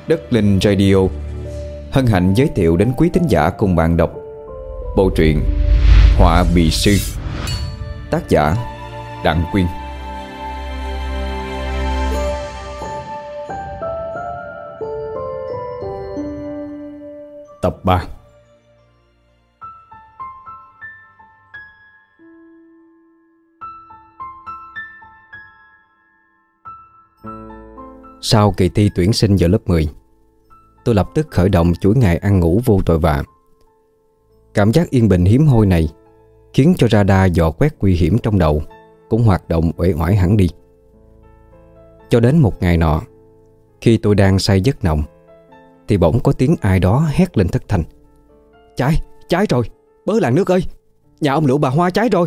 Đất Linh Radio hân hạnh giới thiệu đến quý thính giả cùng bạn đọc bộ truyện Họa Bị Sư, tác giả Đặng Quyên. Tập 3. Sau kỳ thi tuyển sinh vào lớp 10, tôi lập tức khởi động chuỗi ngày ăn ngủ vô tội vạ. Cảm giác yên bình hiếm hoi này khiến cho radar dò quét nguy hiểm trong đầu cũng hoạt động uể oải hẳn đi. Cho đến một ngày nọ, khi tôi đang say giấc nồng, thì bỗng có tiếng ai đó hét lên thất thanh: Cháy rồi, bớ làng nước ơi, nhà ông Lựu bà Hoa cháy rồi.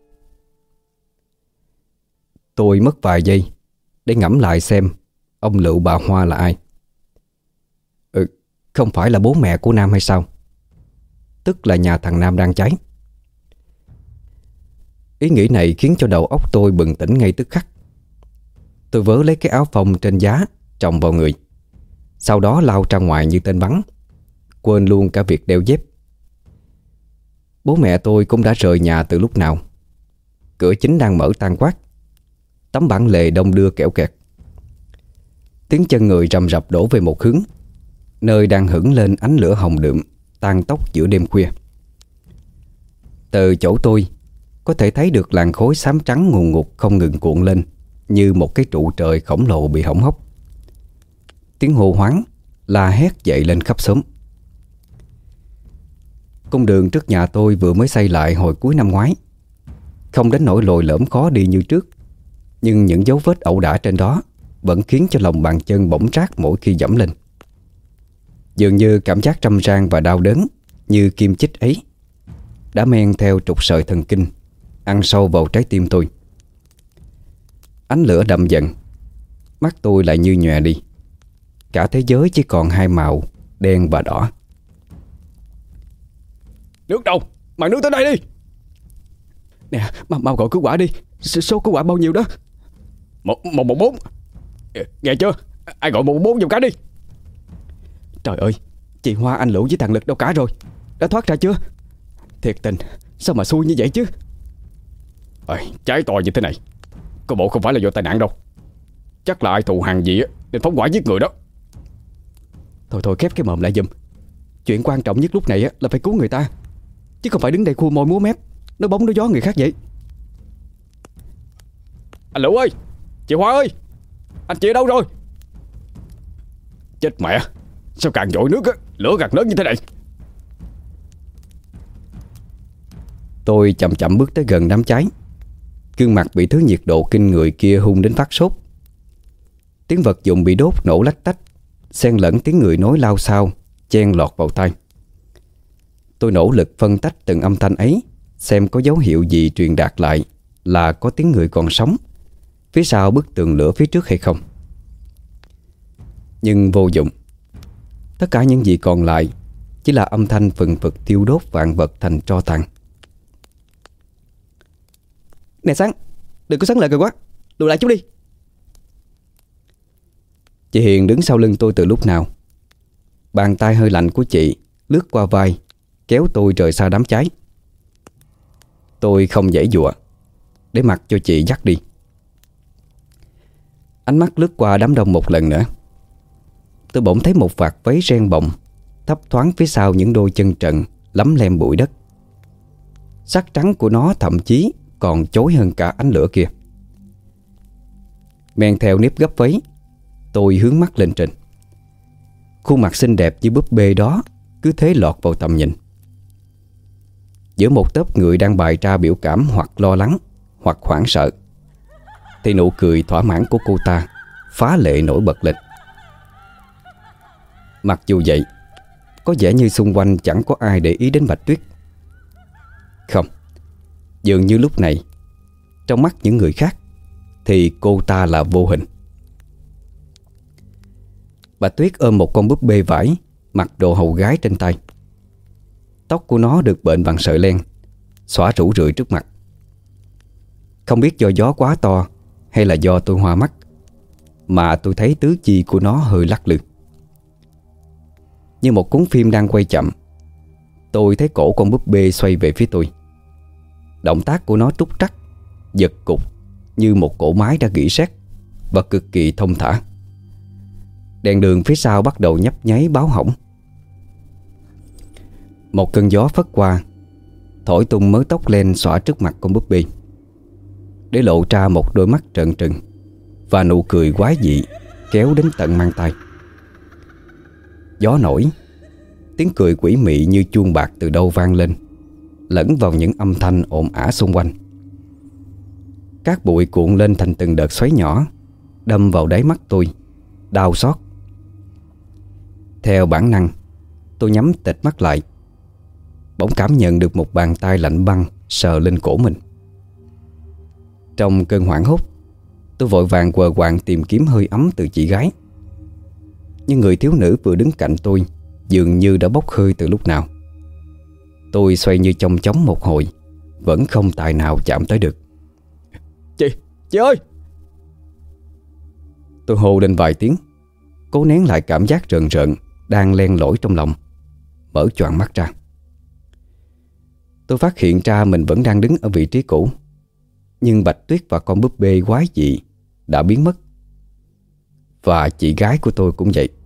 Tôi mất vài giây để ngẫm lại xem ông Lựu bà Hoa là ai. Không phải là bố mẹ của Nam hay sao? Tức là nhà thằng Nam đang cháy. Ý nghĩ này khiến cho đầu óc tôi bừng tỉnh ngay tức khắc. Tôi vớ lấy cái áo phông trên giá trồng vào người, sau đó lao ra ngoài như tên bắn, quên luôn cả việc đeo dép. Bố mẹ tôi cũng đã rời nhà từ lúc nào. Cửa chính đang mở tan quát, tấm bản lề đông đưa kẽo kẹt. Tiếng chân người rầm rập đổ về một hướng, nơi đang hửng lên ánh lửa hồng đượm tan tóc giữa đêm khuya. Từ chỗ tôi có thể thấy được làn khói xám trắng ngùn ngụt không ngừng cuộn lên như một cái trụ trời khổng lồ bị hỏng hóc. Tiếng hô hoáng la hét dậy lên khắp xóm. Cung đường trước nhà tôi vừa mới xây lại hồi cuối năm ngoái, không đến nỗi lồi lõm khó đi như trước, nhưng những dấu vết ẩu đả trên đó vẫn khiến cho lòng bàn chân bỗng rát mỗi khi dẫm lên. Dường như cảm giác trăm rang và đau đớn như kim chích ấy đã men theo trục sợi thần kinh, ăn sâu vào trái tim tôi. Ánh lửa đậm dần, mắt tôi lại như nhòe đi. Cả thế giới chỉ còn hai màu đen và đỏ. Nước đâu? Mang nước tới đây đi. Nè, mau gọi cứu hỏa đi. Số cứu hỏa bao nhiêu đó? 114. Nghe chưa? Ai gọi 114 giùm cái đi. Trời ơi, chị Hoa, anh Lũ với thằng Lực đâu cả rồi? Đã thoát ra chưa? Thiệt tình, sao mà xui như vậy chứ? Cháy to như thế này, có bộ không phải là do tai nạn đâu. Chắc là ai thù hằn gì nên phóng hỏa giết người đó. Thôi khép cái mồm lại giùm. Chuyện quan trọng nhất lúc này là phải cứu người ta, chứ không phải đứng đây khua môi múa mép, nói bóng nói gió người khác vậy. Anh Lũ ơi, chị Hoa ơi, anh chị ở đâu rồi? Chết mẹ, sao càng dội nước lửa càng lớn như thế này. Tôi chậm chậm bước tới gần đám cháy. Gương mặt bị thứ nhiệt độ kinh người kia hung đến phát sốt. Tiếng vật dụng bị đốt nổ lách tách, xen lẫn tiếng người nói lao xao chen lọt vào tai. Tôi nỗ lực phân tách từng âm thanh ấy, xem có dấu hiệu gì truyền đạt lại là có tiếng người còn sống phía sau bức tường lửa phía trước hay không. Nhưng vô dụng. Tất cả những gì còn lại chỉ là âm thanh phừng phực thiêu đốt vạn vật thành tro tàn. Nè Sáng, đừng có sáng lời cười quá, lùi lại chút đi. Chị Hiền đứng sau lưng tôi từ lúc nào. Bàn tay hơi lạnh của chị lướt qua vai, kéo tôi rời xa đám cháy. Tôi không giãy giụa, để mặc cho chị dắt đi. Ánh mắt lướt qua đám đông một lần nữa. Tôi bỗng thấy một vạt váy ren bồng thấp thoáng phía sau những đôi chân trần lấm lem bụi đất. Sắc trắng của nó thậm chí còn chói hơn cả ánh lửa kia. Men theo nếp gấp váy, tôi hướng mắt lên trên. Khuôn mặt xinh đẹp như búp bê đó cứ thế lọt vào tầm nhìn. Giữa một tốp người đang bày ra biểu cảm hoặc lo lắng hoặc hoảng sợ, thì nụ cười thỏa mãn của cô ta phá lệ nổi bật lên. Mặc dù vậy, có vẻ như xung quanh chẳng có ai để ý đến Bạch Tuyết. Không, dường như lúc này trong mắt những người khác thì cô ta là vô hình. Bạch Tuyết ôm một con búp bê vải, mặc đồ hầu gái trên tay. Tóc của nó được bện bằng sợi len, xõa rủ rượi trước mặt. Không biết do gió quá to hay là do tôi hoa mắt, mà tôi thấy tứ chi của nó hơi lắc lư. Như một cuốn phim đang quay chậm, tôi thấy cổ con búp bê xoay về phía tôi. Động tác của nó trúc trắc, giật cục như một cỗ máy đã nghỉ sét và cực kỳ thông thả. Đèn đường phía sau bắt đầu nhấp nháy báo hỏng. Một cơn gió phất qua, thổi tung mớ tóc len xõa trước mặt con búp bê, để lộ ra một đôi mắt trợn trừng và nụ cười quái dị kéo đến tận mang tai. Gió nổi, tiếng cười quỷ mị như chuông bạc từ đâu vang lên, lẫn vào những âm thanh ồn ào xung quanh. Cát bụi cuộn lên thành từng đợt xoáy nhỏ, đâm vào đáy mắt tôi, đau xót. Theo bản năng, tôi nhắm tịt mắt lại, bỗng cảm nhận được một bàn tay lạnh băng sờ lên cổ mình. Trong cơn hoảng hốt, tôi vội vàng quờ quạng tìm kiếm hơi ấm từ chị gái. Nhưng người thiếu nữ vừa đứng cạnh tôi dường như đã bốc hơi từ lúc nào. Tôi xoay như chong chóng một hồi, vẫn không tài nào chạm tới được. Chị ơi! Tôi hô lên vài tiếng, cố nén lại cảm giác rợn rợn đang len lỏi trong lòng, mở choàng mắt ra. Tôi phát hiện ra mình vẫn đang đứng ở vị trí cũ, nhưng Bạch Tuyết và con búp bê quái dị đã biến mất. Và chị gái của tôi cũng vậy.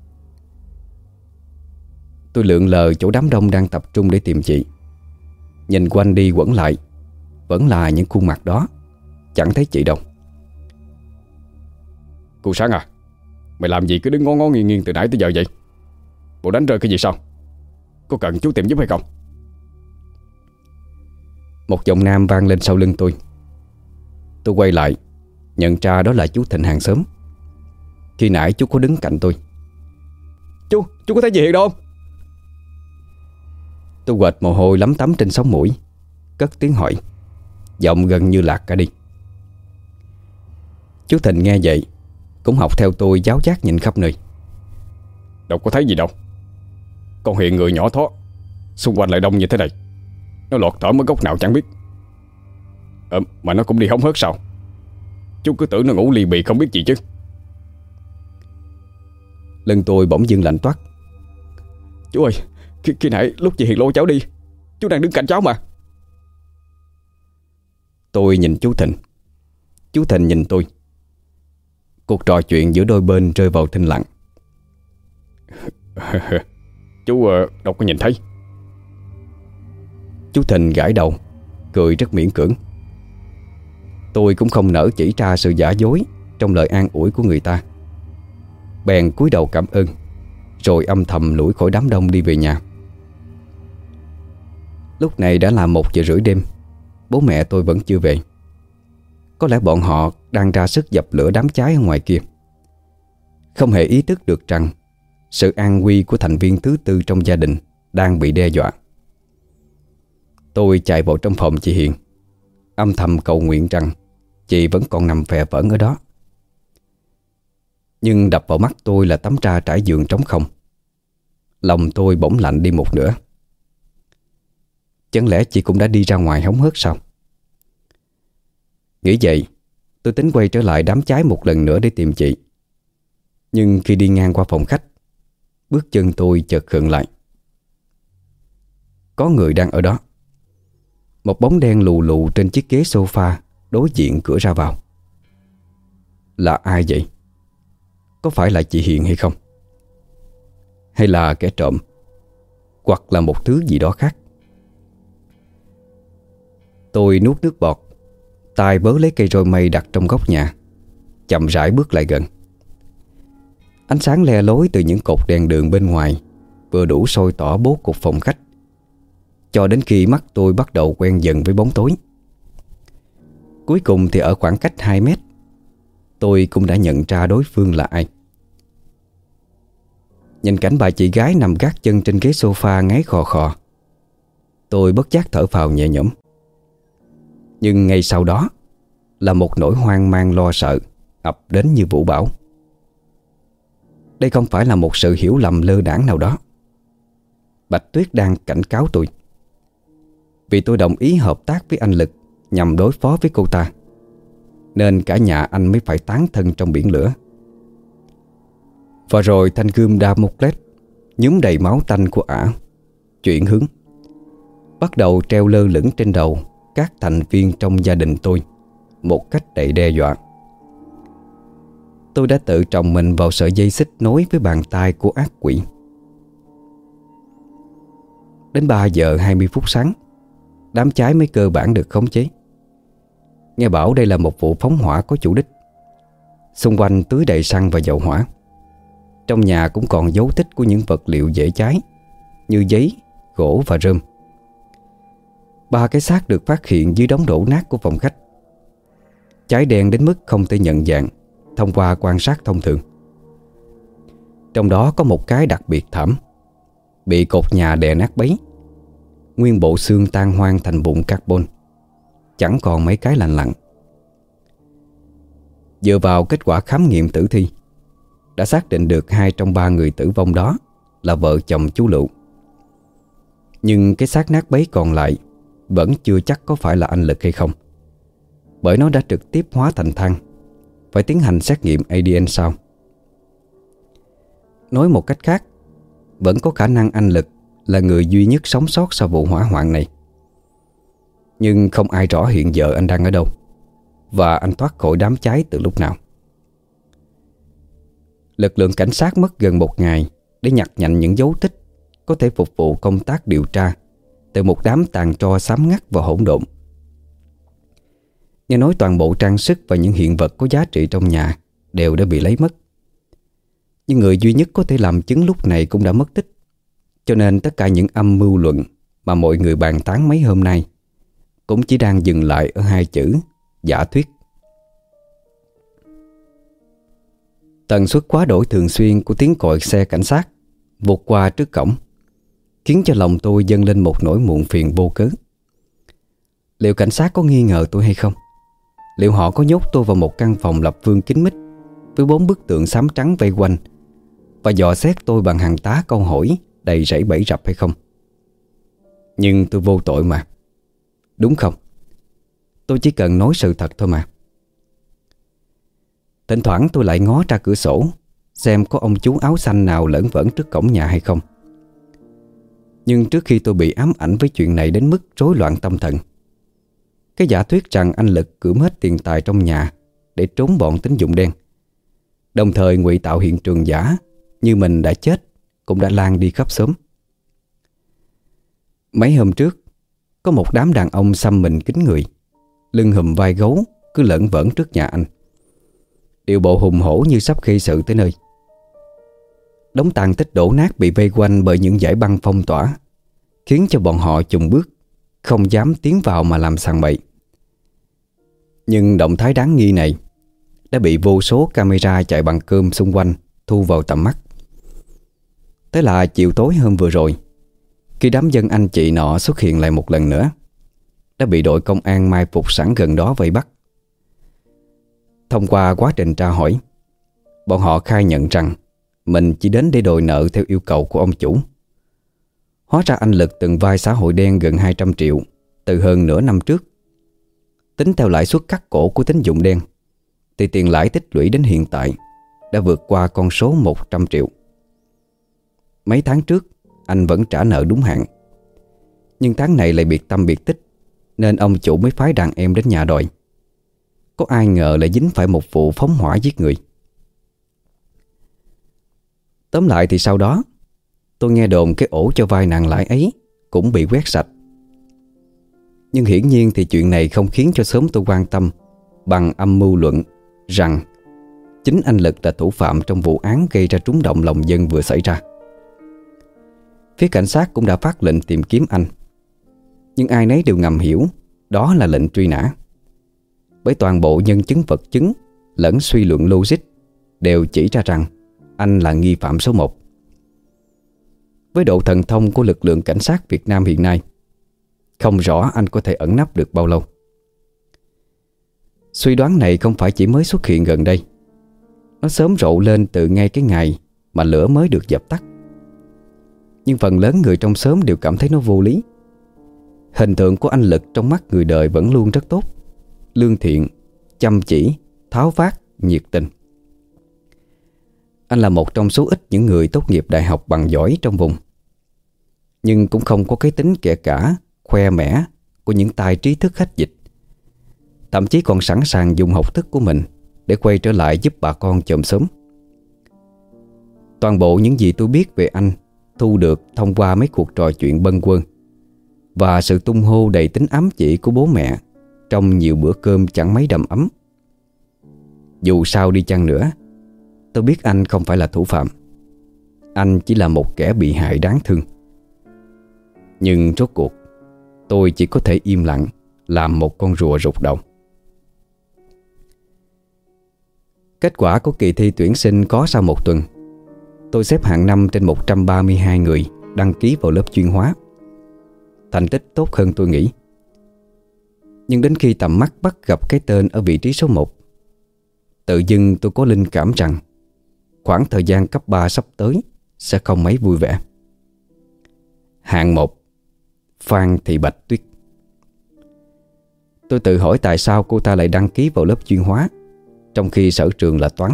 Tôi lượn lờ chỗ đám đông đang tập trung để tìm chị. Nhìn quanh đi quẩn lại, vẫn là những khuôn mặt đó, chẳng thấy chị đâu. Cô Sáng à, mày làm gì cứ đứng ngó ngó nghiêng nghiêng từ nãy tới giờ vậy? Bộ đánh rơi cái gì sao? Có cần chú tìm giúp hay không? Một giọng nam vang lên sau lưng tôi. Tôi quay lại, nhận ra đó là chú Thịnh hàng xóm. Khi nãy chú có đứng cạnh tôi. Chú có thấy gì hiện đâu không? Tôi quệt mồ hôi lấm tấm trên sống mũi, cất tiếng hỏi, giọng gần như lạc cả đi. Chú Thịnh nghe vậy cũng học theo tôi, giáo giác nhìn khắp nơi. Đâu có thấy gì đâu. Con Hiền người nhỏ thó, xung quanh lại đông như thế này, nó lọt thởm ở góc nào chẳng biết. Mà nó cũng đi hóng hớt sao? Chú cứ tưởng nó ngủ lì bì không biết gì chứ. Lưng tôi bỗng dưng lạnh toát. Chú ơi, khi nãy lúc chị Hiền lôi cháu đi, chú đang đứng cạnh cháu mà. Tôi nhìn chú Thịnh, chú Thịnh nhìn tôi. Cuộc trò chuyện giữa đôi bên rơi vào thinh lặng. Chú đâu có nhìn thấy. Chú Thịnh gãi đầu, cười rất miễn cưỡng. Tôi cũng không nỡ chỉ ra sự giả dối trong lời an ủi của người ta, bèn cúi đầu cảm ơn, rồi âm thầm lủi khỏi đám đông đi về nhà. Lúc này đã là 1:30 đêm. Bố mẹ tôi vẫn chưa về. Có lẽ bọn họ đang ra sức dập lửa đám cháy ở ngoài kia, không hề ý thức được rằng sự an nguy của thành viên thứ tư trong gia đình đang bị đe dọa. Tôi chạy vào trong phòng chị Hiền, âm thầm cầu nguyện rằng chị vẫn còn nằm phè phỡn ở đó. Nhưng đập vào mắt tôi là tấm ra trải giường trống không. Lòng tôi bỗng lạnh đi một nửa. Chẳng lẽ chị cũng đã đi ra ngoài hóng hớt sao? Nghĩ vậy, tôi tính quay trở lại đám cháy một lần nữa để tìm chị. Nhưng khi đi ngang qua phòng khách, bước chân tôi chợt khựng lại. Có người đang ở đó. Một bóng đen lù lù trên chiếc ghế sofa đối diện cửa ra vào. Là ai vậy? Có phải là chị Hiền hay không? Hay là kẻ trộm? Hoặc là một thứ gì đó khác? Tôi nuốt nước bọt, tay bớ lấy cây roi mây đặt trong góc nhà, chậm rãi bước lại gần. Ánh sáng le lối từ những cột đèn đường bên ngoài vừa đủ soi tỏ bố cục phòng khách, cho đến khi mắt tôi bắt đầu quen dần với bóng tối. Cuối cùng thì ở khoảng cách 2 mét, tôi cũng đã nhận ra đối phương là ai. Nhìn cảnh bà chị gái nằm gác chân trên ghế sofa ngáy khò khò, tôi bất giác thở phào nhẹ nhõm. Nhưng ngay sau đó là một nỗi hoang mang lo sợ ập đến như vũ bão. Đây không phải là một sự hiểu lầm lơ đãng nào đó. Bạch Tuyết đang cảnh cáo tôi. Vì tôi đồng ý hợp tác với anh Lực nhằm đối phó với cô ta, nên cả nhà anh mới phải tán thân trong biển lửa. Và rồi thanh gươm Damocles nhúm đầy máu tanh của ả, chuyển hướng, bắt đầu treo lơ lửng trên đầu các thành viên trong gia đình tôi một cách đầy đe dọa. Tôi đã tự trồng mình vào sợi dây xích nối với bàn tay của ác quỷ. Đến 3 giờ 20 phút sáng, đám cháy mới cơ bản được khống chế. Nghe bảo đây là một vụ phóng hỏa có chủ đích. Xung quanh tưới đầy xăng và dầu hỏa. Trong nhà cũng còn dấu tích của những vật liệu dễ cháy như giấy, gỗ và rơm. 3 cái xác được phát hiện dưới đống đổ nát của phòng khách. Cháy đen đến mức không thể nhận dạng thông qua quan sát thông thường. Trong đó có một cái đặc biệt thảm, bị cột nhà đè nát bấy, nguyên bộ xương tan hoang thành vụn carbon, chẳng còn mấy cái lành lặn. Dựa vào kết quả khám nghiệm tử thi, đã xác định được 2 trong 3 người tử vong đó là vợ chồng chú Lựu. Nhưng cái xác nát bấy còn lại vẫn chưa chắc có phải là anh Lực hay không, bởi nó đã trực tiếp hóa thành than, phải tiến hành xét nghiệm ADN sau. Nói một cách khác, vẫn có khả năng anh Lực là người duy nhất sống sót sau vụ hỏa hoạn này. Nhưng không ai rõ hiện giờ anh đang ở đâu và anh thoát khỏi đám cháy từ lúc nào. Lực lượng cảnh sát mất gần 1 ngày để nhặt nhạnh những dấu tích có thể phục vụ công tác điều tra từ một đám tàn tro xám ngắt và hỗn độn. Nghe nói toàn bộ trang sức và những hiện vật có giá trị trong nhà đều đã bị lấy mất. Nhưng người duy nhất có thể làm chứng lúc này cũng đã mất tích. Cho nên tất cả những âm mưu luận mà mọi người bàn tán mấy hôm nay cũng chỉ đang dừng lại ở 2 chữ giả thuyết. Tần suất quá đổi thường xuyên của tiếng còi xe cảnh sát vụt qua trước cổng khiến cho lòng tôi dâng lên một nỗi muộn phiền vô cớ. Liệu cảnh sát có nghi ngờ tôi hay không? Liệu họ có nhốt tôi vào một căn phòng lập phương kín mít với 4 bức tượng xám trắng vây quanh và dò xét tôi bằng hàng tá câu hỏi đầy rẫy bẫy rập hay không? Nhưng tôi vô tội mà, đúng không? Tôi chỉ cần nói sự thật thôi mà. Thỉnh thoảng tôi lại ngó ra cửa sổ xem có ông chú áo xanh nào lởn vởn trước cổng nhà hay không. Nhưng trước khi tôi bị ám ảnh với chuyện này đến mức rối loạn tâm thần, cái giả thuyết rằng anh Lực cưỡng hết tiền tài trong nhà để trốn bọn tín dụng đen, đồng thời ngụy tạo hiện trường giả như mình đã chết, cũng đã lan đi khắp xóm. Mấy hôm trước, có một đám đàn ông xăm mình kín người, lưng hùm vai gấu, cứ lởn vởn trước nhà anh, điệu bộ hùng hổ như sắp gây sự tới nơi. Đống tàn tích đổ nát bị vây quanh bởi những dải băng phong tỏa, khiến cho bọn họ chùng bước, không dám tiến vào mà làm sằng bậy. Nhưng động thái đáng nghi này đã bị vô số camera chạy bằng cơm xung quanh thu vào tầm mắt. Thế là chiều tối hôm vừa rồi, khi đám dân anh chị nọ xuất hiện lại một lần nữa, đã bị đội công an mai phục sẵn gần đó vây bắt. Thông qua quá trình tra hỏi, bọn họ khai nhận rằng mình chỉ đến để đòi nợ theo yêu cầu của ông chủ. Hóa ra anh Lực từng vay xã hội đen gần 200 triệu từ hơn nửa năm trước. Tính theo lãi suất cắt cổ của tín dụng đen thì tiền lãi tích lũy đến hiện tại đã vượt qua con số 100 triệu. Mấy tháng trước anh vẫn trả nợ đúng hạn, nhưng tháng này lại biệt tâm biệt tích, nên ông chủ mới phái đàn em đến nhà đòi. Có ai ngờ lại dính phải một vụ phóng hỏa giết người. Tóm lại thì sau đó tôi nghe đồn cái ổ cho vay nặng lãi ấy cũng bị quét sạch. Nhưng hiển nhiên thì chuyện này không khiến cho xóm tôi quan tâm bằng âm mưu luận rằng chính anh Lực là thủ phạm trong vụ án gây ra trúng động lòng dân vừa xảy ra. Phía cảnh sát cũng đã phát lệnh tìm kiếm anh, nhưng ai nấy đều ngầm hiểu đó là lệnh truy nã, bởi toàn bộ nhân chứng vật chứng lẫn suy luận logic đều chỉ ra rằng anh là nghi phạm số 1. Với độ thần thông của lực lượng cảnh sát Việt Nam hiện nay, không rõ anh có thể ẩn nấp được bao lâu. Suy đoán này không phải chỉ mới xuất hiện gần đây. Nó sớm rộ lên từ ngay cái ngày mà lửa mới được dập tắt. Nhưng phần lớn người trong xóm đều cảm thấy nó vô lý. Hình tượng của anh Lực trong mắt người đời vẫn luôn rất tốt, lương thiện, chăm chỉ, tháo vát, nhiệt tình. Anh là một trong số ít những người tốt nghiệp đại học bằng giỏi trong vùng, nhưng cũng không có cái tính kể cả khoe mẽ của những tài trí thức khách dịch. Thậm chí còn sẵn sàng dùng học thức của mình để quay trở lại giúp bà con chòm xóm. Toàn bộ những gì tôi biết về anh thu được thông qua mấy cuộc trò chuyện bâng quơ và sự tung hô đầy tính ám chỉ của bố mẹ trong nhiều bữa cơm chẳng mấy đầm ấm. Dù sao đi chăng nữa, tôi biết anh không phải là thủ phạm. Anh chỉ là một kẻ bị hại đáng thương. Nhưng rốt cuộc, tôi chỉ có thể im lặng làm một con rùa rụt đầu. Kết quả của kỳ thi tuyển sinh có sau một tuần. Tôi xếp hạng 5 trên 132 người đăng ký vào lớp chuyên hóa. Thành tích tốt hơn tôi nghĩ. Nhưng đến khi tầm mắt bắt gặp cái tên ở vị trí số 1, tự dưng tôi có linh cảm rằng khoảng thời gian cấp 3 sắp tới sẽ không mấy vui vẻ. Hạng 1, Phan Thị Bạch Tuyết. Tôi tự hỏi tại sao cô ta lại đăng ký vào lớp chuyên hóa trong khi sở trường là toán.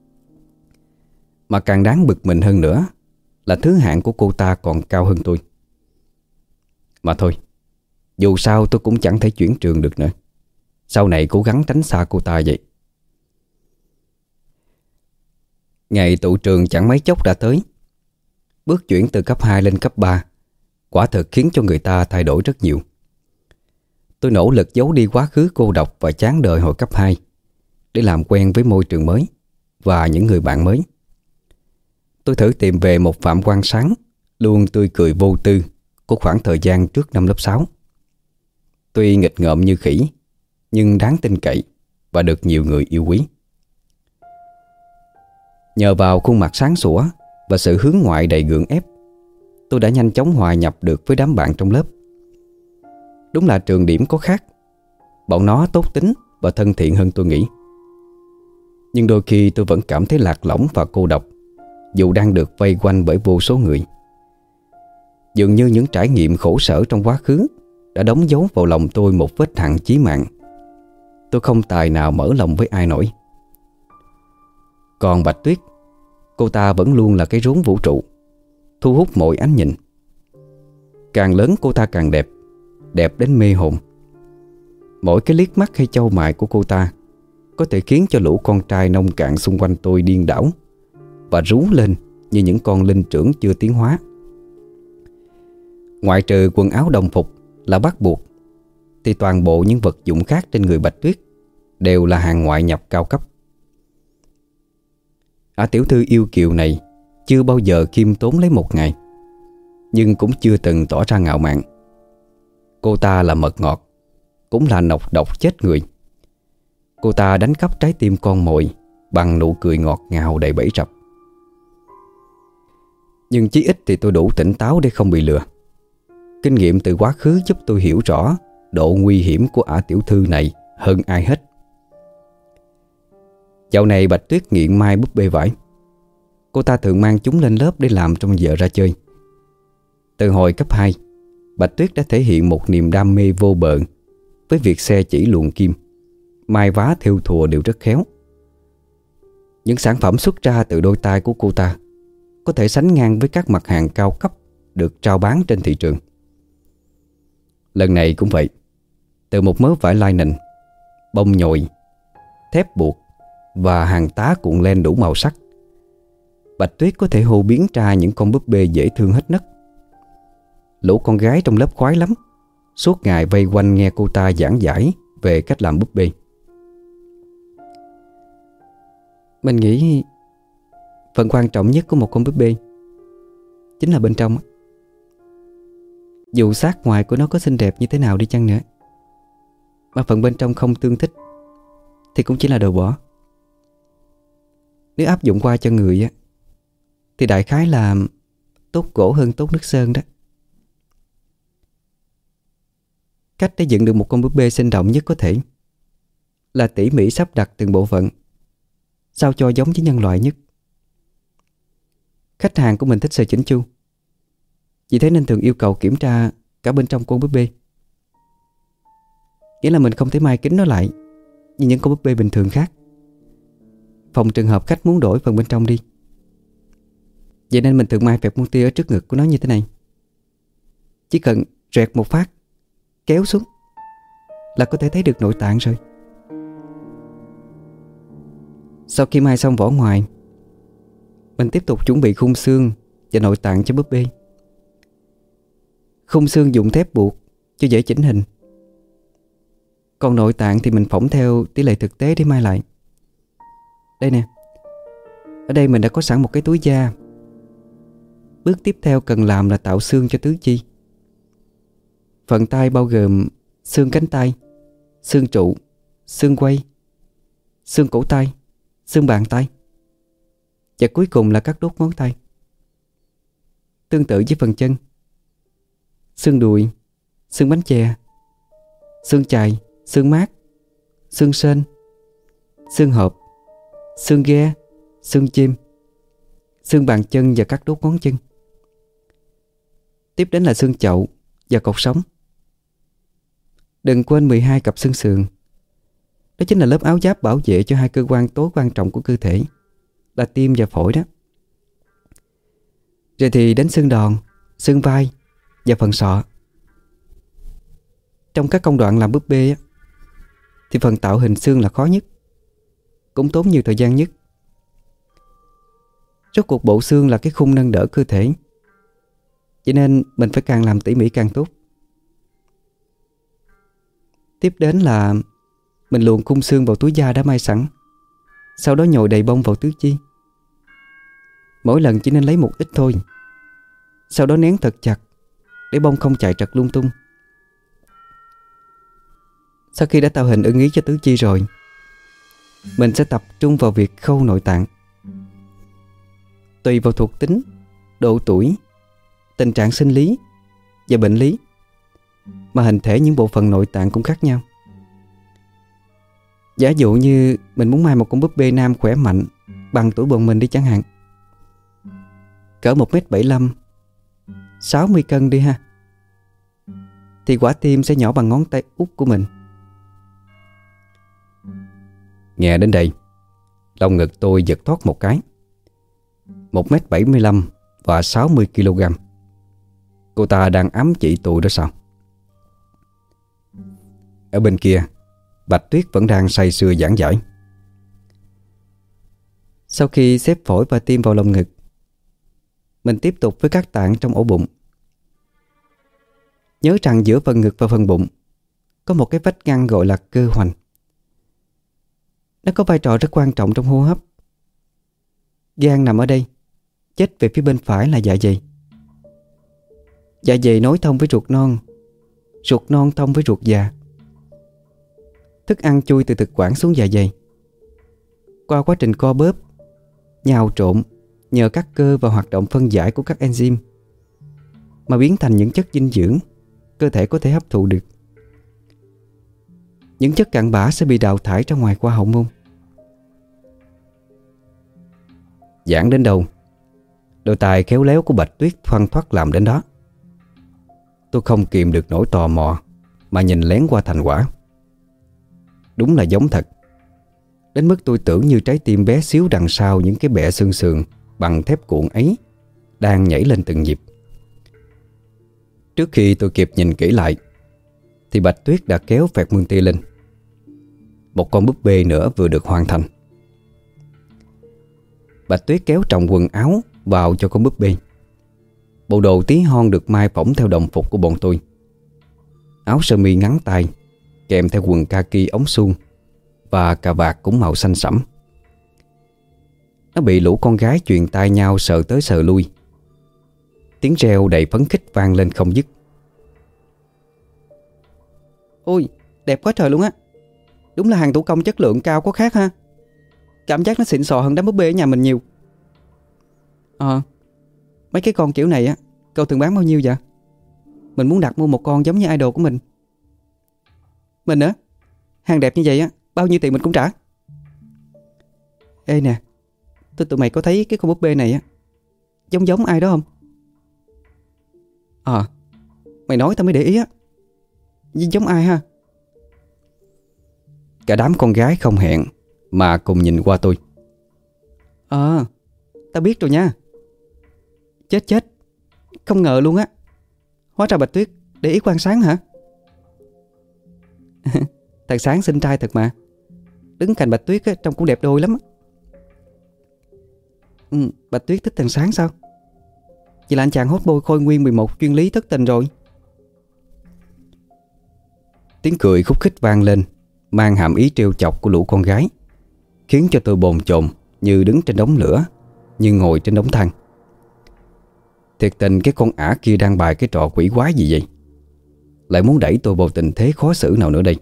Mà càng đáng bực mình hơn nữa là thứ hạng của cô ta còn cao hơn tôi. Mà thôi, dù sao tôi cũng chẳng thể chuyển trường được nữa. Sau này cố gắng tránh xa cô ta vậy. Ngày tụ trường chẳng mấy chốc đã tới. Bước chuyển từ cấp 2 lên cấp 3 quả thực khiến cho người ta thay đổi rất nhiều. Tôi nỗ lực giấu đi quá khứ cô độc và chán đời hồi cấp 2 để làm quen với môi trường mới và những người bạn mới. Tôi thử tìm về một Phạm Quang Sáng luôn tươi cười vô tư của khoảng thời gian trước năm lớp 6. Tuy nghịch ngợm như khỉ, nhưng đáng tin cậy và được nhiều người yêu quý. Nhờ vào khuôn mặt sáng sủa và sự hướng ngoại đầy gượng ép, tôi đã nhanh chóng hòa nhập được với đám bạn trong lớp. Đúng là trường điểm có khác, bọn nó tốt tính và thân thiện hơn tôi nghĩ. Nhưng đôi khi tôi vẫn cảm thấy lạc lõng và cô độc, dù đang được vây quanh bởi vô số người. Dường như những trải nghiệm khổ sở trong quá khứ đã đóng dấu vào lòng tôi một vết hằn chí mạng. Tôi không tài nào mở lòng với ai nổi. Còn Bạch Tuyết, cô ta vẫn luôn là cái rốn vũ trụ, thu hút mọi ánh nhìn. Càng lớn cô ta càng đẹp, đẹp đến mê hồn. Mỗi cái liếc mắt hay chau mày của cô ta có thể khiến cho lũ con trai nông cạn xung quanh tôi điên đảo và rú lên như những con linh trưởng chưa tiến hóa. Ngoại trừ quần áo đồng phục là bắt buộc, thì toàn bộ những vật dụng khác trên người Bạch Tuyết đều là hàng ngoại nhập cao cấp. Tiểu thư yêu kiều này chưa bao giờ khiêm tốn lấy một ngày, nhưng cũng chưa từng tỏ ra ngạo mạn. Cô ta là mật ngọt, cũng là nọc độc chết người. Cô ta đánh cắp trái tim con mồi bằng nụ cười ngọt ngào đầy bẫy rập. Nhưng chí ít thì tôi đủ tỉnh táo để không bị lừa. Kinh nghiệm từ quá khứ giúp tôi hiểu rõ độ nguy hiểm của tiểu thư này hơn ai hết. Dạo này Bạch Tuyết nghiện mai búp bê vải. Cô ta thường mang chúng lên lớp để làm trong giờ ra chơi. Từ hồi cấp 2, Bạch Tuyết đã thể hiện một niềm đam mê vô bờ với việc xe chỉ luồn kim, mai vá thêu thùa đều rất khéo. Những sản phẩm xuất ra từ đôi tay của cô ta có thể sánh ngang với các mặt hàng cao cấp được trao bán trên thị trường. Lần này cũng vậy. Từ một mớ vải linen, bông nhồi, thép buộc và hàng tá cuộn len đủ màu sắc, Bạch Tuyết có thể hô biến ra những con búp bê dễ thương hết nấc. Lũ con gái trong lớp khoái lắm, suốt ngày vây quanh nghe cô ta giảng giải về cách làm búp bê. Mình nghĩ phần quan trọng nhất của một con búp bê chính là bên trong. Dù sắc ngoài của nó có xinh đẹp như thế nào đi chăng nữa, mà phần bên trong không tương thích thì cũng chỉ là đồ bỏ. Nếu áp dụng qua cho người thì đại khái là tốt gỗ hơn tốt nước sơn đó. Cách để dựng được một con búp bê sinh động nhất có thể là tỉ mỉ sắp đặt từng bộ phận sao cho giống với nhân loại nhất. Khách hàng của mình thích sự chỉnh chu, vì thế nên thường yêu cầu kiểm tra cả bên trong con búp bê. Nghĩa là mình không thể mai kính nó lại như những con búp bê bình thường khác, phòng trường hợp khách muốn đổi phần bên trong đi Vậy nên mình thường may vẹt multi ở trước ngực của nó như thế này. Chỉ cần rẹt một phát, kéo xuống là có thể thấy được nội tạng rồi. Sau khi may xong vỏ ngoài, mình tiếp tục chuẩn bị khung xương và nội tạng cho búp bê. Khung xương dùng thép buộc cho dễ chỉnh hình, còn nội tạng thì mình phỏng theo tỷ lệ thực tế để may lại. Đây nè, ở đây mình đã có sẵn một cái túi da. Bước tiếp theo cần làm là tạo xương cho tứ chi. Phần tay bao gồm xương cánh tay, xương trụ, xương quay, xương cổ tay, xương bàn tay, và cuối cùng là các đốt ngón tay. Tương tự với phần chân, xương đùi, xương bánh chè, xương chày, xương mát, xương sên, xương hộp, xương ghe, xương chim, xương bàn chân và các đốt ngón chân. Tiếp đến là xương chậu và cột sống. Đừng quên 12 cặp xương sườn. Đó chính là lớp áo giáp bảo vệ cho hai cơ quan tối quan trọng của cơ thể, là tim và phổi đó. Rồi thì đến xương đòn, xương vai và phần sọ. Trong các công đoạn làm búp bê thì phần tạo hình xương là khó nhất, cũng tốn nhiều thời gian nhất. Rốt cuộc bộ xương là cái khung nâng đỡ cơ thể, cho nên mình phải càng làm tỉ mỉ càng tốt. Tiếp đến là mình luồn khung xương vào túi da đã may sẵn, sau đó nhồi đầy bông vào tứ chi. Mỗi lần chỉ nên lấy một ít thôi, sau đó nén thật chặt để bông không chạy trật lung tung. Sau khi đã tạo hình ưng ý cho tứ chi rồi, mình sẽ tập trung vào việc khâu nội tạng. Tùy vào thuộc tính, độ tuổi, tình trạng sinh lý và bệnh lý mà hình thể những bộ phận nội tạng cũng khác nhau. Giả dụ như mình muốn may một con búp bê nam khỏe mạnh bằng tuổi bọn mình đi chẳng hạn, cỡ 1m75, 60 cân đi ha, thì quả tim sẽ nhỏ bằng ngón tay út của mình. Nghe đến đây, lồng ngực tôi giật thoát một cái. 1m75 và 60kg. Cô ta đang ám chỉ tôi đó sao? Ở bên kia, Bạch Tuyết vẫn đang say sưa giảng giải. Sau khi xếp phổi và tim vào lồng ngực, mình tiếp tục với các tạng trong ổ bụng. Nhớ rằng giữa phần ngực và phần bụng có một cái vách ngăn gọi là cơ hoành. Nó có vai trò rất quan trọng trong hô hấp. Gan nằm ở đây, chết về phía bên phải là dạ dày. Dạ dày nối thông với ruột non thông với ruột già. Thức ăn chui từ thực quản xuống dạ dày, qua quá trình co bóp, nhào trộn nhờ các cơ và hoạt động phân giải của các enzyme mà biến thành những chất dinh dưỡng cơ thể có thể hấp thụ được. Những chất cặn bã sẽ bị đào thải ra ngoài qua hậu môn. Giảng đến đâu, đôi tài khéo léo của Bạch Tuyết thoăn thoắt làm đến đó. Tôi không kìm được nỗi tò mò mà nhìn lén qua thành quả. Đúng là giống thật, đến mức tôi tưởng như trái tim bé xíu đằng sau những cái bẹ xương sườn bằng thép cuộn ấy đang nhảy lên từng nhịp. Trước khi tôi kịp nhìn kỹ lại thì Bạch Tuyết đã kéo vẹt multi lên. Một con búp bê nữa vừa được hoàn thành. Bạch Tuyết kéo tròng quần áo vào cho con búp bê. Bộ đồ tí hon được may phỏng theo đồng phục của bọn tôi. Áo sơ mi ngắn tay kèm theo quần kaki ống suông và cà vạt cũng màu xanh sẫm. Nó bị lũ con gái chuyền tai nhau sờ tới sờ lui. Tiếng reo đầy phấn khích vang lên không dứt. Ôi, đẹp quá trời luôn á. Đúng là hàng thủ công chất lượng cao có khác ha. Cảm giác nó xịn sò hơn đám búp bê ở nhà mình nhiều. Mấy cái con kiểu này á, cậu thường bán bao nhiêu vậy? Mình muốn đặt mua một con giống như idol của mình. Mình á, hàng đẹp như vậy á, bao nhiêu tiền mình cũng trả. Ê nè, tụi mày có thấy cái con búp bê này á giống ai đó không? Mày nói tao mới để ý á. Giống ai ha? Cả đám con gái không hẹn mà cùng nhìn qua tôi. Tao biết rồi nha. Chết chết, không ngờ luôn á. Hóa ra Bạch Tuyết để ý quan Sáng hả? Thằng Sáng xinh trai thật mà. Đứng cạnh Bạch Tuyết á, trông cũng đẹp đôi lắm á. Bạch Tuyết thích thằng Sáng sao? Vậy là anh chàng hot boy Khôi Nguyên 11 chuyên lý thất tình rồi. Tiếng cười khúc khích vang lên, mang hàm ý trêu chọc của lũ con gái, khiến cho tôi bồn chồn như đứng trên đống lửa, như ngồi trên đống than. Thiệt tình cái con ả kia đang bày cái trò quỷ quái gì vậy? Lại muốn đẩy tôi vào tình thế khó xử nào nữa đây?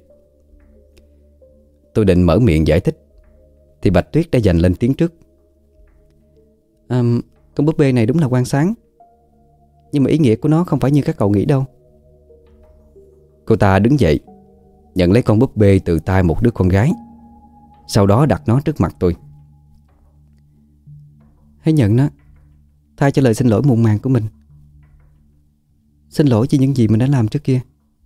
Tôi định mở miệng giải thích thì Bạch Tuyết đã giành lên tiếng trước. Con búp bê này đúng là quan Sáng, nhưng mà ý nghĩa của nó không phải như các cậu nghĩ đâu. Cô ta đứng dậy, nhận lấy con búp bê từ tay một đứa con gái, sau đó đặt nó trước mặt tôi. Hãy nhận nó, thay cho lời xin lỗi muộn màng của mình. Xin lỗi cho những gì mình đã làm trước kia.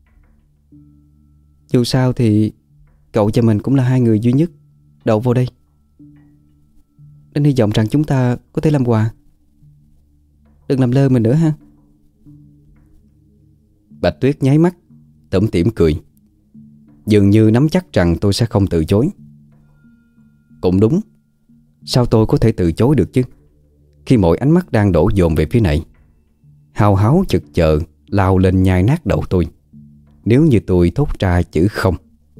Dù sao thì cậu và mình cũng là hai người duy nhất đậu vào đây, nên hy vọng rằng chúng ta có thể làm quà. Đừng làm lơ mình nữa ha. Bạch Tuyết nháy mắt, tủm tỉm cười, dường như nắm chắc rằng tôi sẽ không từ chối. Cũng đúng, sao tôi có thể từ chối được chứ, khi mọi ánh mắt đang đổ dồn về phía này, hào háo chực chờ lao lên nhai nát đầu tôi nếu như tôi thốt ra chữ không.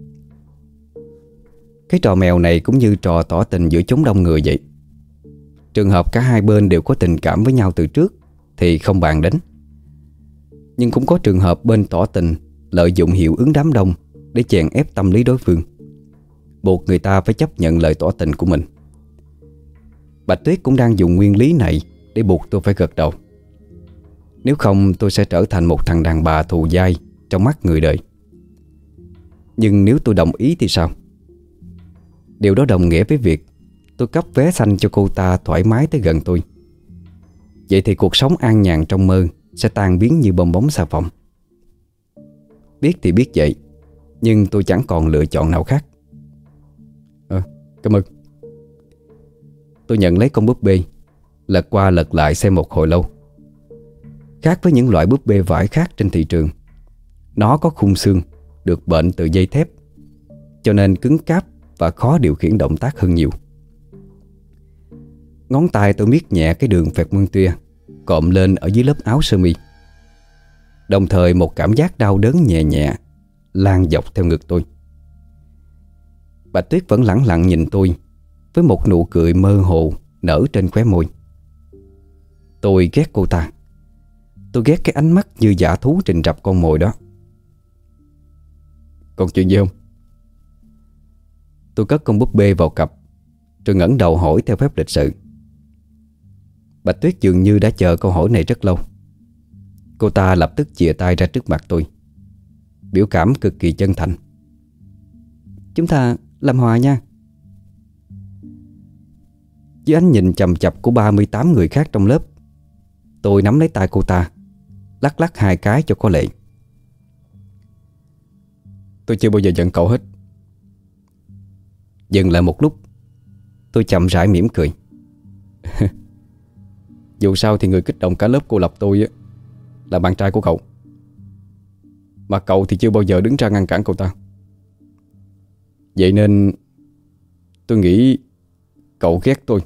Cái trò mèo này cũng như trò tỏ tình giữa chốn đông người vậy. Trường hợp cả hai bên đều có tình cảm với nhau từ trước thì không bàn đến, nhưng cũng có trường hợp bên tỏ tình lợi dụng hiệu ứng đám đông để chèn ép tâm lý đối phương, buộc người ta phải chấp nhận lời tỏ tình của mình. Bạch Tuyết cũng đang dùng nguyên lý này để buộc tôi phải gật đầu. Nếu không tôi sẽ trở thành một thằng đàn bà thù dai trong mắt người đời. Nhưng nếu tôi đồng ý thì sao? Điều đó đồng nghĩa với việc tôi cấp vé xanh cho cô ta thoải mái tới gần tôi. Vậy thì cuộc sống an nhàn trong mơ sẽ tan biến như bong bóng xà phòng. Biết thì biết vậy, nhưng tôi chẳng còn lựa chọn nào khác. Cảm ơn. Tôi nhận lấy con búp bê, lật qua lật lại xem một hồi lâu. Khác với những loại búp bê vải khác trên thị trường, nó có khung xương được bện từ dây thép, cho nên cứng cáp và khó điều khiển động tác hơn nhiều. Ngón tay tôi miết nhẹ cái đường phẹt mương tia cộm lên ở dưới lớp áo sơ mi. Đồng thời một cảm giác đau đớn nhẹ nhẹ lan dọc theo ngực tôi. Bạch Tuyết vẫn lẳng lặng nhìn tôi với một nụ cười mơ hồ nở trên khóe môi. Tôi ghét cô ta. Tôi ghét cái ánh mắt như dã thú rình rập con mồi đó. Còn chuyện gì không? Tôi cất con búp bê vào cặp, rồi ngẩng đầu hỏi theo phép lịch sự. Bạch Tuyết dường như đã chờ câu hỏi này rất lâu. Cô ta lập tức chìa tay ra trước mặt tôi, biểu cảm cực kỳ chân thành. Chúng ta làm hòa nha. Dưới ánh nhìn chằm chặp của 38 người khác trong lớp, tôi nắm lấy tay cô ta, lắc lắc hai cái cho có lệ. Tôi chưa bao giờ giận cậu hết. Dừng lại một lúc, tôi chậm rãi mỉm cười. Dù sao thì người kích động cả lớp cô lập tôi á là bạn trai của cậu, mà cậu thì chưa bao giờ đứng ra ngăn cản cậu ta. Vậy nên tôi nghĩ cậu ghét tôi.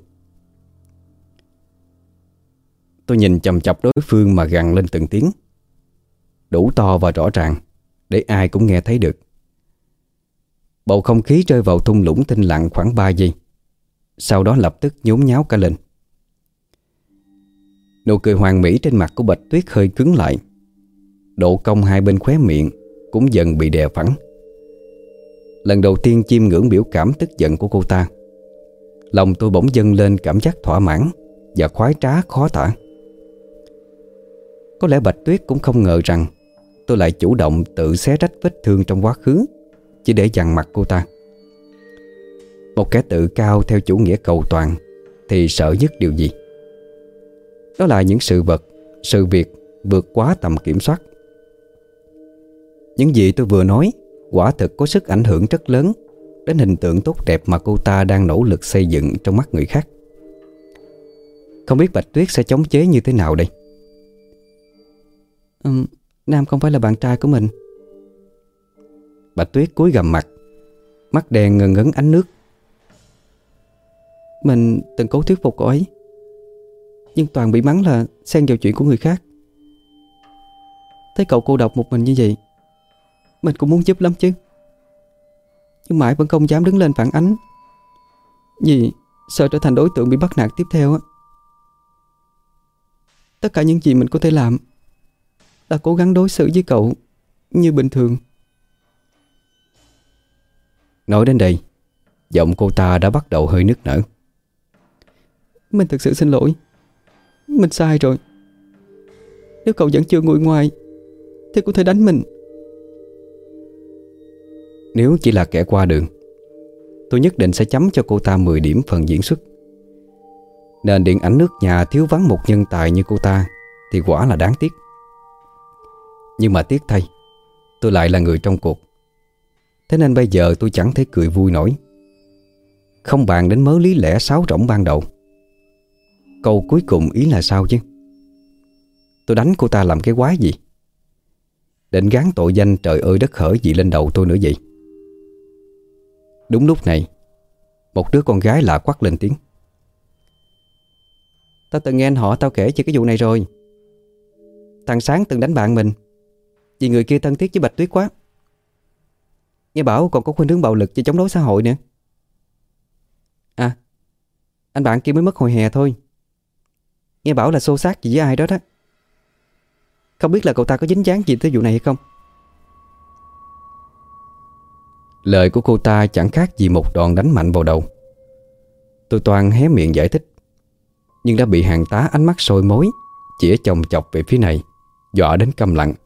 Tôi nhìn chằm chặp đối phương mà gằn lên từng tiếng, đủ to và rõ ràng để ai cũng nghe thấy được. Bầu không khí rơi vào thung lũng tĩnh lặng khoảng 3 giây, sau đó lập tức nhốn nháo cả lên. Nụ cười hoàn mỹ trên mặt của Bạch Tuyết hơi cứng lại. Độ cong hai bên khóe miệng cũng dần bị đè phẳng. Lần đầu tiên chiêm ngưỡng biểu cảm tức giận của cô ta, lòng tôi bỗng dâng lên cảm giác thỏa mãn và khoái trá khó tả. Có lẽ Bạch Tuyết cũng không ngờ rằng tôi lại chủ động tự xé rách vết thương trong quá khứ chỉ để dằn mặt cô ta. Một kẻ tự cao theo chủ nghĩa cầu toàn thì sợ nhất điều gì? Đó là những sự vật, sự việc vượt quá tầm kiểm soát. Những gì tôi vừa nói quả thực có sức ảnh hưởng rất lớn đến hình tượng tốt đẹp mà cô ta đang nỗ lực xây dựng trong mắt người khác. Không biết Bạch Tuyết sẽ chống chế như thế nào đây. Nam không phải là bạn trai của mình. Bạch Tuyết cúi gằm mặt, mắt đen ngần ngấn ánh nước. Mình từng cố thuyết phục cậu ấy, nhưng toàn bị mắng là xen vào chuyện của người khác. Thấy cậu cô độc một mình như vậy, mình cũng muốn giúp lắm chứ, nhưng mãi vẫn không dám đứng lên phản ánh, vì sợ trở thành đối tượng bị bắt nạt tiếp theo á. Tất cả những gì mình có thể làm là cố gắng đối xử với cậu như bình thường. Nói đến đây, giọng cô ta đã bắt đầu hơi nức nở. Mình thực sự xin lỗi. Mình sai rồi. Nếu cậu vẫn chưa nguôi ngoai thì có thể đánh mình. Nếu chỉ là kẻ qua đường, tôi nhất định sẽ chấm cho cô ta 10 điểm phần diễn xuất. Nền điện ảnh nước nhà thiếu vắng một nhân tài như cô ta thì quả là đáng tiếc. Nhưng mà tiếc thay, tôi lại là người trong cuộc. Thế nên bây giờ tôi chẳng thể cười vui nổi. Không bàn đến mớ lý lẽ sáo rỗng ban đầu. Câu cuối cùng ý là sao chứ? Tôi đánh cô ta làm cái quái gì? Định gán tội danh trời ơi đất hỡi gì lên đầu tôi nữa vậy? Đúng lúc này, một đứa con gái lạ quắc lên tiếng. Tao từng nghe anh họ tao kể về cái vụ này rồi. Thằng Sáng từng đánh bạn mình vì người kia thân thiết với Bạch Tuyết quá. Nghe bảo còn có khuynh hướng bạo lực và chống đối xã hội nữa. À, anh bạn kia mới mất hồi hè thôi. Nghe bảo là xô xát gì với ai đó đó. Không biết là cậu ta có dính dáng gì tới vụ này hay không? Lời của cô ta chẳng khác gì một đòn đánh mạnh vào đầu. Tôi toàn hé miệng giải thích, nhưng đã bị hàng tá ánh mắt soi mói chĩa chòng chọc về phía này, dọa đến câm lặng.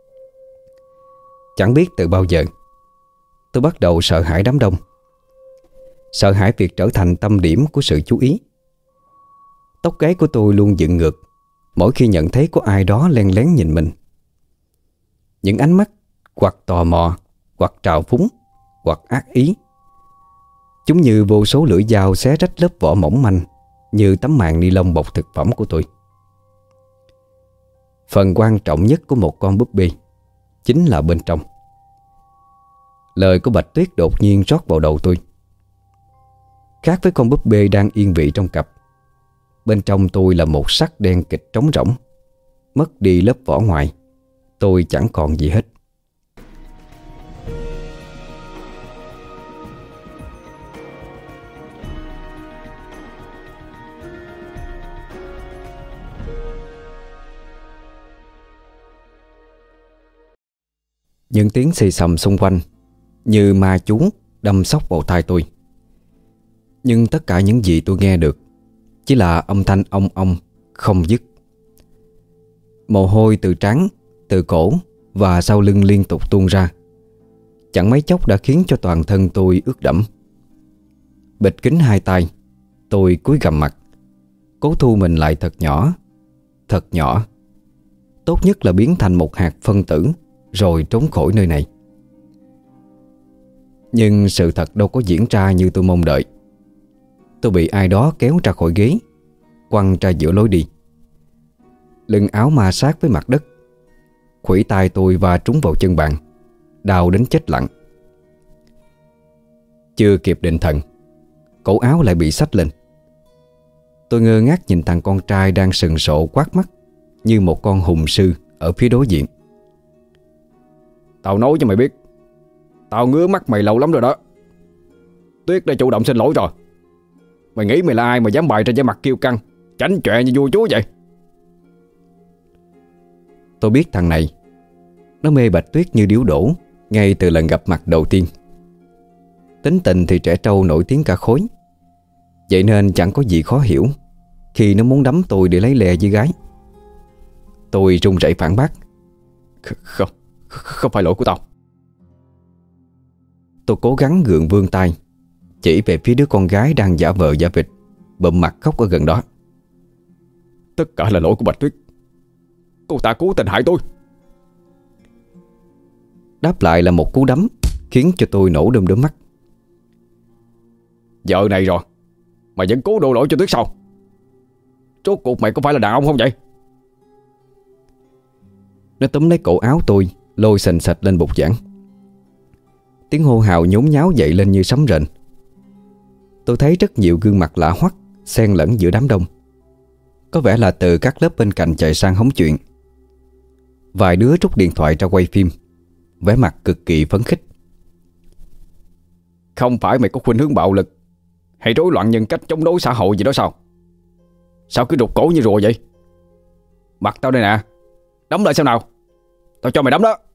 Chẳng biết từ bao giờ tôi bắt đầu sợ hãi đám đông. Sợ hãi việc trở thành tâm điểm của sự chú ý. Tóc gáy của tôi luôn dựng ngược mỗi khi nhận thấy có ai đó len lén nhìn mình. Những ánh mắt hoặc tò mò, hoặc trào phúng, hoặc ác ý. Chúng như vô số lưỡi dao xé rách lớp vỏ mỏng manh như tấm màn ni lông bọc thực phẩm của tôi. Phần quan trọng nhất của một con búp bê chính là bên trong. Lời của Bạch Tuyết đột nhiên rót vào đầu tôi. Khác với con búp bê đang yên vị trong cặp, bên trong tôi là một sắc đen kịch trống rỗng. Mất đi lớp vỏ ngoài, tôi chẳng còn gì hết. Những tiếng xì xầm xung quanh như ma chú đâm xóc vào tai tôi. Nhưng tất cả những gì tôi nghe được chỉ là âm thanh ong ong không dứt. Mồ hôi từ trán, từ cổ và sau lưng liên tục tuôn ra. Chẳng mấy chốc đã khiến cho toàn thân tôi ướt đẫm. Bịt kín hai tay, tôi cúi gằm mặt, cố thu mình lại thật nhỏ. Thật nhỏ. Tốt nhất là biến thành một hạt phân tử rồi trốn khỏi nơi này. Nhưng sự thật đâu có diễn ra như tôi mong đợi. Tôi bị ai đó kéo ra khỏi ghế, quăng ra giữa lối đi. Lưng áo ma sát với mặt đất. Khuỷu tay tôi va trúng vào chân bàn, đau đến chết lặng. Chưa kịp định thần, cổ áo lại bị xách lên. Tôi ngơ ngác nhìn thằng con trai đang sừng sộ quát mắt như một con hùng sư ở phía đối diện. Tao nói cho mày biết, tao ngứa mắt mày lâu lắm rồi đó. Tuyết đã chủ động xin lỗi rồi. Mày nghĩ mày là ai mà dám bày ra vẻ mặt kiêu căng, chảnh chọe như vua chúa vậy? Tôi biết thằng này, nó mê Bạch Tuyết như điếu đổ ngay từ lần gặp mặt đầu tiên. Tính tình thì trẻ trâu nổi tiếng cả khối. Vậy nên chẳng có gì khó hiểu khi nó muốn đấm tôi để lấy lè với gái. Tôi run rẩy phản bác. Không phải lỗi của tao. Tôi cố gắng gượng vươn tay, chỉ về phía đứa con gái đang giả vờ giả vịt, bụm mặt khóc ở gần đó. Tất cả là lỗi của Bạch Tuyết. Cô ta cố tình hại tôi. Đáp lại là một cú đấm khiến cho tôi nổ đom đóm mắt. Giờ này rồi mà vẫn cố đổ lỗi cho Tuyết sao? Rốt cuộc mày có phải là đàn ông không vậy? Nó túm lấy cổ áo tôi, lôi sành sạch lên bục giảng. Tiếng hô hào nhốn nháo dậy lên như sấm rền. Tôi thấy rất nhiều gương mặt lạ hoắc xen lẫn giữa đám đông. Có vẻ là từ các lớp bên cạnh chạy sang hóng chuyện. Vài đứa rút điện thoại ra quay phim, vẻ mặt cực kỳ phấn khích. Không phải mày có khuynh hướng bạo lực hay rối loạn nhân cách chống đối xã hội gì đó sao? Sao cứ rụt cổ như rùa vậy? Mặt tao đây nè, đấm lại xem nào. Tao cho mày đấm đó.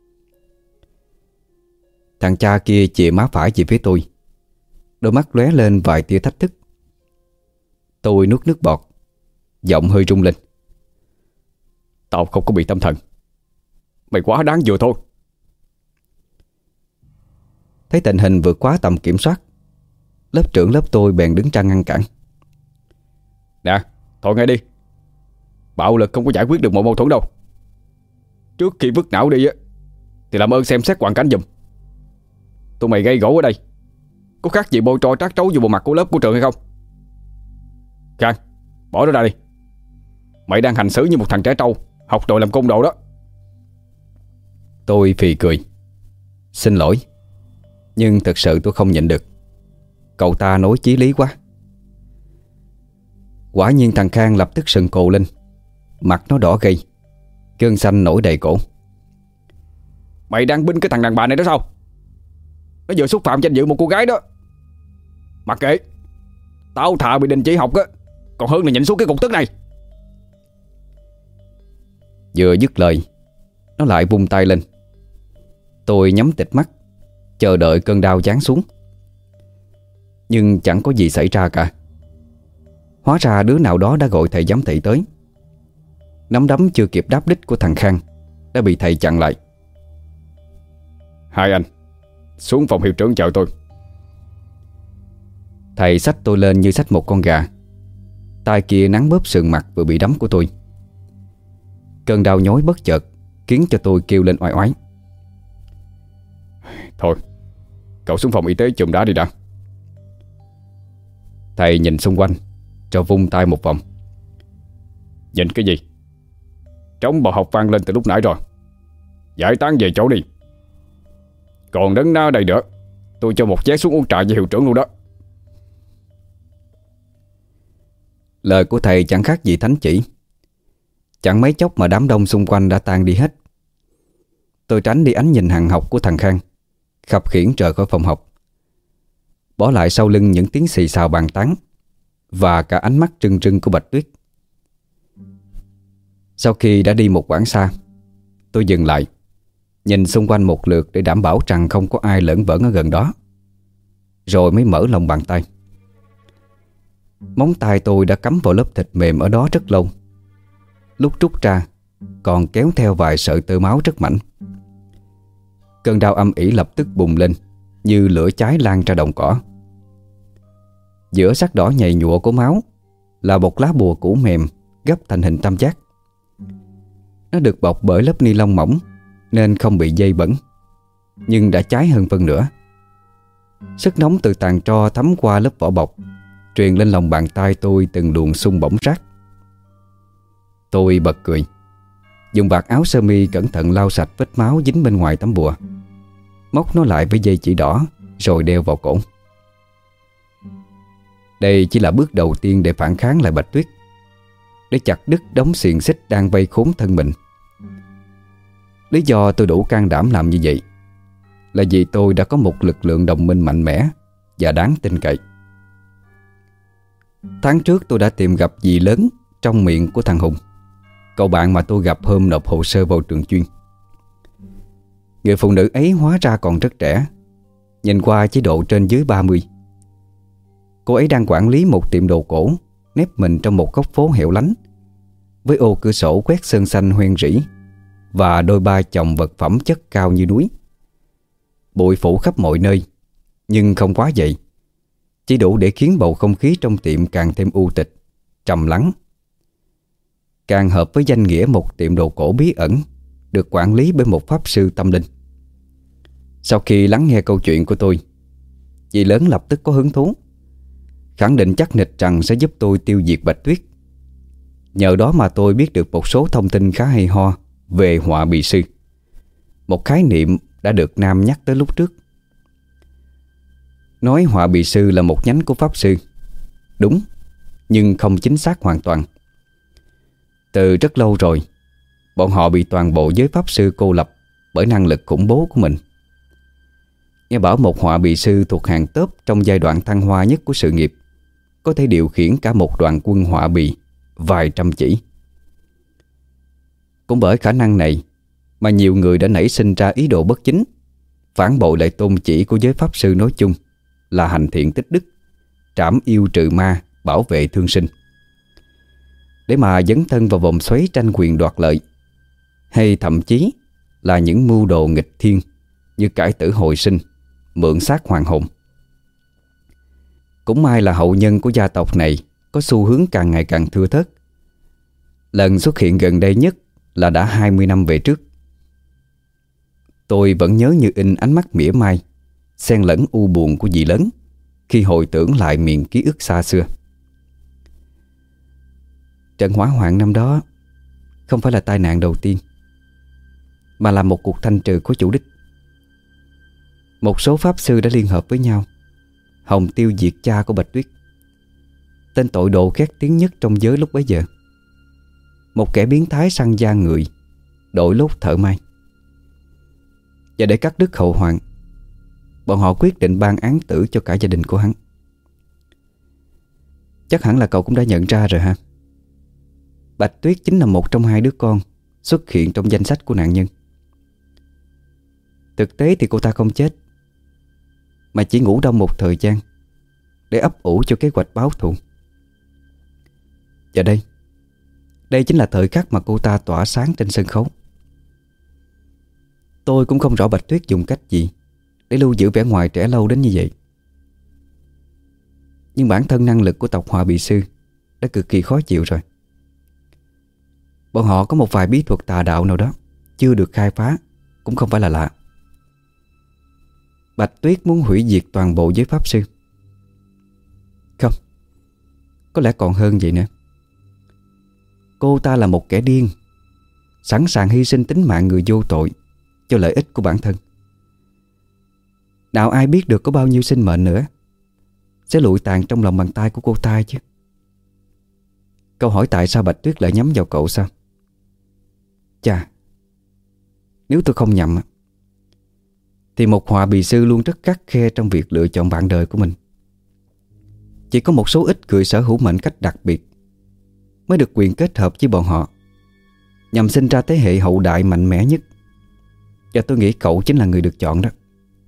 Thằng cha kia chìa má phải về phía tôi, đôi mắt lóe lên vài tia thách thức. Tôi nuốt nước bọt, giọng hơi rung lên. Tao không có bị tâm thần. Mày quá đáng vừa thôi. Thấy tình hình vượt quá tầm kiểm soát, lớp trưởng lớp tôi bèn đứng ra ngăn cản. Nè, thôi nghe đi. Bạo lực không có giải quyết được mọi mâu thuẫn đâu. Trước khi vứt não đi á, thì làm ơn xem xét hoàn cảnh giùm. Tụi mày gây gỗ ở đây có khác gì bôi tro trát trấu vô bộ mặt của lớp của trường hay không? Khang, bỏ nó ra đi. Mày đang hành xử như một thằng trẻ trâu, học rồi làm côn đồ đó. Tôi phì cười. Xin lỗi, nhưng thực sự tôi không nhịn được. Cậu ta nói chí lý quá. Quả nhiên thằng Khang lập tức sừng cồ lên, mặt nó đỏ gay, gân xanh nổi đầy cổ. Mày đang binh cái thằng đàn bà này đó sao? Nó vừa xúc phạm danh dự một cô gái đó. Mặc kệ, tao thà bị đình chỉ học á, còn hơn là nhịn xuống cái cục tức này. Vừa dứt lời, nó lại vung tay lên. Tôi nhắm tịt mắt, chờ đợi cơn đau giáng xuống. Nhưng chẳng có gì xảy ra cả. Hóa ra đứa nào đó đã gọi thầy giám thị tới. Nắm đấm chưa kịp đáp đích của thằng Khang đã bị thầy chặn lại. Hai anh xuống phòng hiệu trưởng chờ tôi. Thầy xách tôi lên như xách một con gà. Tay kia nắn bóp sườn mặt vừa bị đấm của tôi. Cơn đau nhói bất chợt khiến cho tôi kêu lên oai oái. Thôi, cậu xuống phòng y tế chùm đá đi đã. Thầy nhìn xung quanh rồi vung tay một vòng. Nhìn cái gì? Trống bò học vang lên từ lúc nãy rồi. Giải tán về chỗ đi. Còn đấng na đây nữa, tôi cho một vé xuống uống trà với hiệu trưởng luôn đó. Lời của thầy chẳng khác gì thánh chỉ. Chẳng mấy chốc mà đám đông xung quanh đã tan đi hết. Tôi tránh đi ánh nhìn hằn học của thằng Khang, khập khiễng rời khỏi phòng học, bỏ lại sau lưng những tiếng xì xào bàn tán và cả ánh mắt trừng trừng của Bạch Tuyết. Sau khi đã đi một quãng xa, tôi dừng lại, nhìn xung quanh một lượt để đảm bảo rằng không có ai lởn vởn ở gần đó, rồi mới mở lòng bàn tay. Móng tay tôi đã cắm vào lớp thịt mềm ở đó rất lâu. Lúc rút ra còn kéo theo vài sợi tơ máu rất mảnh. Cơn đau âm ỉ lập tức bùng lên như lửa cháy lan ra đồng cỏ. Giữa sắc đỏ nhầy nhụa của máu là một lá bùa cũ mềm gấp thành hình tam giác. Nó được bọc bởi lớp ni lông mỏng nên không bị dây bẩn, nhưng đã cháy hơn phân nửa. Sức nóng từ tàn tro thấm qua lớp vỏ bọc, truyền lên lòng bàn tay tôi từng luồng xung bỗng rát. Tôi bật cười, dùng vạt áo sơ mi cẩn thận lau sạch vết máu dính bên ngoài tấm bùa, móc nó lại với dây chỉ đỏ rồi đeo vào cổ. Đây chỉ là bước đầu tiên để phản kháng lại Bạch Tuyết, để chặt đứt đống xiềng xích đang vây khốn thân mình. Lý do tôi đủ can đảm làm như vậy là vì tôi đã có một lực lượng đồng minh mạnh mẽ và đáng tin cậy. Tháng trước tôi đã tìm gặp dì lớn trong miệng của thằng Hùng, cậu bạn mà tôi gặp hôm nộp hồ sơ vào trường chuyên. Người phụ nữ ấy hóa ra còn rất trẻ, nhìn qua chỉ độ trên dưới 30. Cô ấy đang quản lý một tiệm đồ cổ nép mình trong một góc phố hẻo lánh, với ô cửa sổ quét sơn xanh hoen rỉ và đôi ba chồng vật phẩm chất cao như núi. Bụi phủ khắp mọi nơi, nhưng không quá vậy, chỉ đủ để khiến bầu không khí trong tiệm càng thêm u tịch, trầm lắng. Càng hợp với danh nghĩa một tiệm đồ cổ bí ẩn được quản lý bởi một pháp sư tâm linh. Sau khi lắng nghe câu chuyện của tôi, dì lớn lập tức có hứng thú, khẳng định chắc nịch rằng sẽ giúp tôi tiêu diệt Bạch Tuyết, Nhờ đó mà tôi biết được một số thông tin khá hay ho về họa bị sư, một khái niệm đã được Nam nhắc tới lúc trước. Nói họa bị sư là một nhánh của pháp sư, đúng, nhưng không chính xác hoàn toàn. Từ rất lâu rồi, bọn họ bị toàn bộ giới pháp sư cô lập bởi năng lực khủng bố của mình. Nghe bảo một họa bị sư thuộc hàng top trong giai đoạn thăng hoa nhất của sự nghiệp, có thể điều khiển cả một đoàn quân họa bị vài trăm chỉ. Cũng bởi khả năng này mà nhiều người đã nảy sinh ra ý đồ bất chính, phản bội lại tôn chỉ của giới pháp sư nói chung là hành thiện tích đức, trảm yêu trừ ma, bảo vệ thương sinh, để mà dấn thân vào vòng xoáy tranh quyền đoạt lợi, hay thậm chí là những mưu đồ nghịch thiên như cải tử hồi sinh, mượn xác hoàng hồn. Cũng may là hậu nhân của gia tộc này có xu hướng càng ngày càng thưa thớt. Lần xuất hiện gần đây nhất là đã 20 năm về trước. Tôi vẫn nhớ như in ánh mắt mỉa mai, xen lẫn u buồn của dì lớn khi hồi tưởng lại miền ký ức xa xưa. Trận hỏa hoạn năm đó không phải là tai nạn đầu tiên, mà là một cuộc thanh trừ có chủ đích. Một số pháp sư đã liên hợp với nhau hòng tiêu diệt cha của Bạch Tuyết, tên tội đồ khét tiếng nhất trong giới lúc bấy giờ. Một kẻ biến thái săn da người, đội lốt thợ may. Và để cắt đứt hậu hoạn, bọn họ quyết định ban án tử cho cả gia đình của hắn. Chắc hẳn là cậu cũng đã nhận ra rồi ha. Bạch Tuyết chính là một trong hai đứa con xuất hiện trong danh sách của nạn nhân. Thực tế thì cô ta không chết, mà chỉ ngủ đông một thời gian để ấp ủ cho kế hoạch báo thù. Và đây chính là thời khắc mà cô ta tỏa sáng trên sân khấu. Tôi cũng không rõ Bạch Tuyết dùng cách gì để lưu giữ vẻ ngoài trẻ lâu đến như vậy. Nhưng bản thân năng lực của tộc họa bị sư đã cực kỳ khó chịu rồi. Bọn họ có một vài bí thuật tà đạo nào đó chưa được khai phá cũng không phải là lạ. Bạch Tuyết muốn hủy diệt toàn bộ giới pháp sư. Không, có lẽ còn hơn vậy nữa. Cô ta là một kẻ điên, sẵn sàng hy sinh tính mạng người vô tội cho lợi ích của bản thân. Nào ai biết được có bao nhiêu sinh mệnh nữa sẽ lụi tàn trong lòng bàn tay của cô ta chứ. Câu hỏi tại sao Bạch Tuyết lại nhắm vào cậu sao? Chà, nếu tôi không nhầm thì một họa bì sư luôn rất khắt khe trong việc lựa chọn bạn đời của mình. Chỉ có một số ít người sở hữu mệnh cách đặc biệt mới được quyền kết hợp với bọn họ, nhằm sinh ra thế hệ hậu đại mạnh mẽ nhất. Và tôi nghĩ cậu chính là người được chọn đó.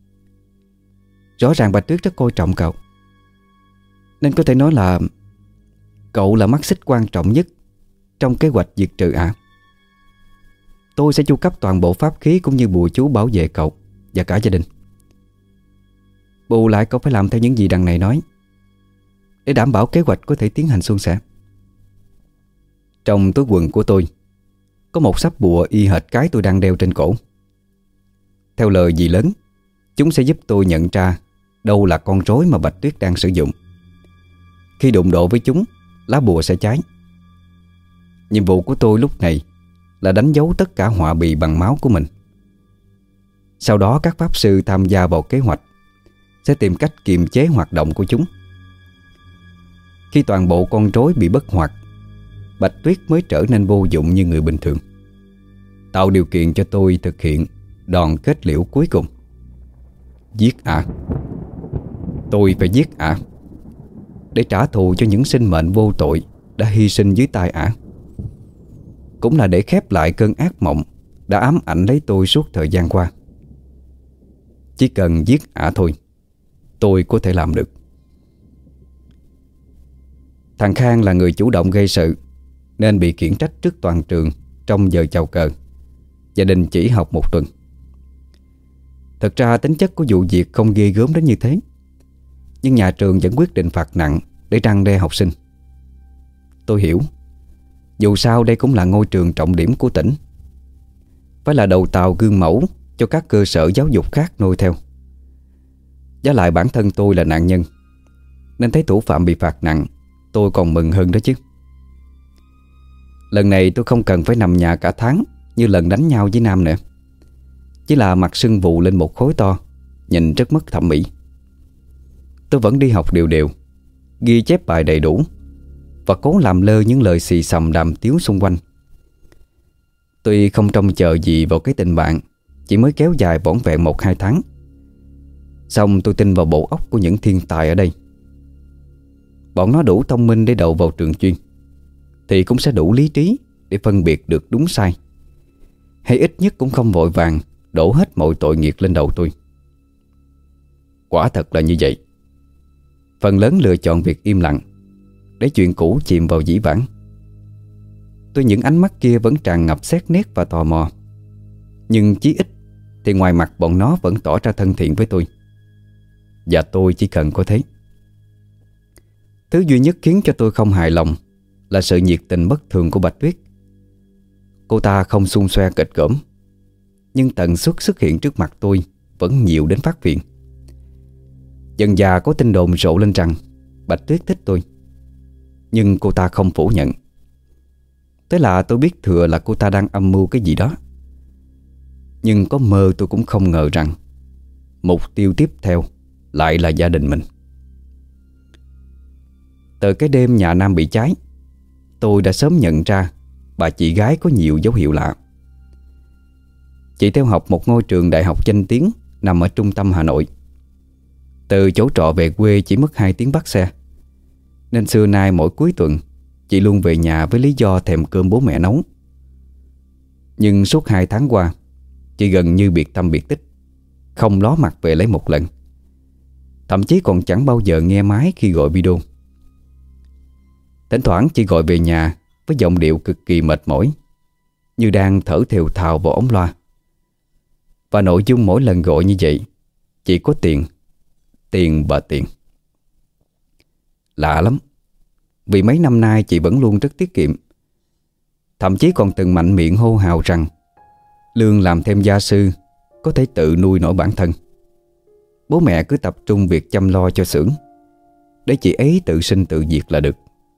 Rõ ràng Bạch Tuyết rất coi trọng cậu, nên có thể nói là cậu là mắt xích quan trọng nhất trong kế hoạch diệt trừ ả. Tôi sẽ chu cấp toàn bộ pháp khí cũng như bùa chú bảo vệ cậu và cả gia đình. Bù lại cậu phải làm theo những gì đằng này nói, để đảm bảo kế hoạch có thể tiến hành suôn sẻ. Trong túi quần của tôi có một sắp bùa y hệt cái tôi đang đeo trên cổ. Theo lời dì lớn, chúng sẽ giúp tôi nhận ra đâu là con rối mà Bạch Tuyết đang sử dụng. Khi đụng độ với chúng, lá bùa sẽ cháy. Nhiệm vụ của tôi lúc này là đánh dấu tất cả họa bì bằng máu của mình. Sau đó các pháp sư tham gia vào kế hoạch sẽ tìm cách kiềm chế hoạt động của chúng. Khi toàn bộ con rối bị bất hoạt, Bạch Tuyết mới trở nên vô dụng như người bình thường, tạo điều kiện cho tôi thực hiện đòn kết liễu cuối cùng. Giết ả. Tôi phải giết ả để trả thù cho những sinh mệnh vô tội đã hy sinh dưới tay ả. Cũng là để khép lại cơn ác mộng đã ám ảnh lấy tôi suốt thời gian qua. Chỉ cần giết ả thôi, tôi có thể làm được. Thằng Khang là người chủ động gây sự, nên bị khiển trách trước toàn trường trong giờ chào cờ và đình chỉ học một tuần. Thật ra tính chất của vụ việc không ghê gớm đến như thế, nhưng nhà trường vẫn quyết định phạt nặng để răn đe học sinh. Tôi hiểu, dù sao đây cũng là ngôi trường trọng điểm của tỉnh, phải là đầu tàu gương mẫu cho các cơ sở giáo dục khác noi theo. Với lại bản thân tôi là nạn nhân, nên thấy thủ phạm bị phạt nặng tôi còn mừng hơn đó chứ. Lần này tôi không cần phải nằm nhà cả tháng như lần đánh nhau với Nam nữa. Chỉ là mặt sưng vù lên một khối to, nhìn rất mất thẩm mỹ. Tôi vẫn đi học đều đều, ghi chép bài đầy đủ và cố làm lơ những lời xì xầm đàm tiếu xung quanh. Tuy không trông chờ gì vào cái tình bạn chỉ mới kéo dài vỏn vẹn 1-2 tháng, song tôi tin vào bộ óc của những thiên tài ở đây. Bọn nó đủ thông minh để đậu vào trường chuyên, thì cũng sẽ đủ lý trí để phân biệt được đúng sai, hay ít nhất cũng không vội vàng đổ hết mọi tội nghiệp lên đầu tôi. Quả thật là như vậy. Phần lớn lựa chọn việc im lặng, để chuyện cũ chìm vào dĩ vãng. Tôi những ánh mắt kia vẫn tràn ngập xét nét và tò mò, nhưng chí ít thì ngoài mặt bọn nó vẫn tỏ ra thân thiện với tôi. Và tôi chỉ cần có thế. Thứ duy nhất khiến cho tôi không hài lòng là sự nhiệt tình bất thường của Bạch Tuyết. Cô ta không xun xoe kịch cỡm, nhưng tần suất xuất hiện trước mặt tôi vẫn nhiều đến phát phiền. Dần dà có tin đồn rộ lên rằng Bạch Tuyết thích tôi, nhưng cô ta không phủ nhận. Thế là tôi biết thừa là cô ta đang âm mưu cái gì đó. Nhưng có mơ tôi cũng không ngờ rằng mục tiêu tiếp theo lại là gia đình mình. Từ cái đêm nhà Nam bị cháy, tôi đã sớm nhận ra bà chị gái có nhiều dấu hiệu lạ. Chị theo học một ngôi trường đại học danh tiếng nằm ở trung tâm Hà Nội. Từ chỗ trọ về quê chỉ mất 2 tiếng bắt xe, nên xưa nay mỗi cuối tuần chị luôn về nhà với lý do thèm cơm bố mẹ nấu. Nhưng suốt 2 tháng qua, chị gần như biệt tâm biệt tích, không ló mặt về lấy một lần. Thậm chí còn chẳng bao giờ nghe máy khi gọi video. Thỉnh thoảng chị gọi về nhà với giọng điệu cực kỳ mệt mỏi, như đang thở thều thào vào ống loa. Và nội dung mỗi lần gọi như vậy chỉ có tiền, tiền và tiền. Lạ lắm, vì mấy năm nay chị vẫn luôn rất tiết kiệm. Thậm chí còn từng mạnh miệng hô hào rằng lương làm thêm gia sư có thể tự nuôi nổi bản thân. Bố mẹ cứ tập trung việc chăm lo cho xưởng, để chị ấy tự sinh tự diệt là được.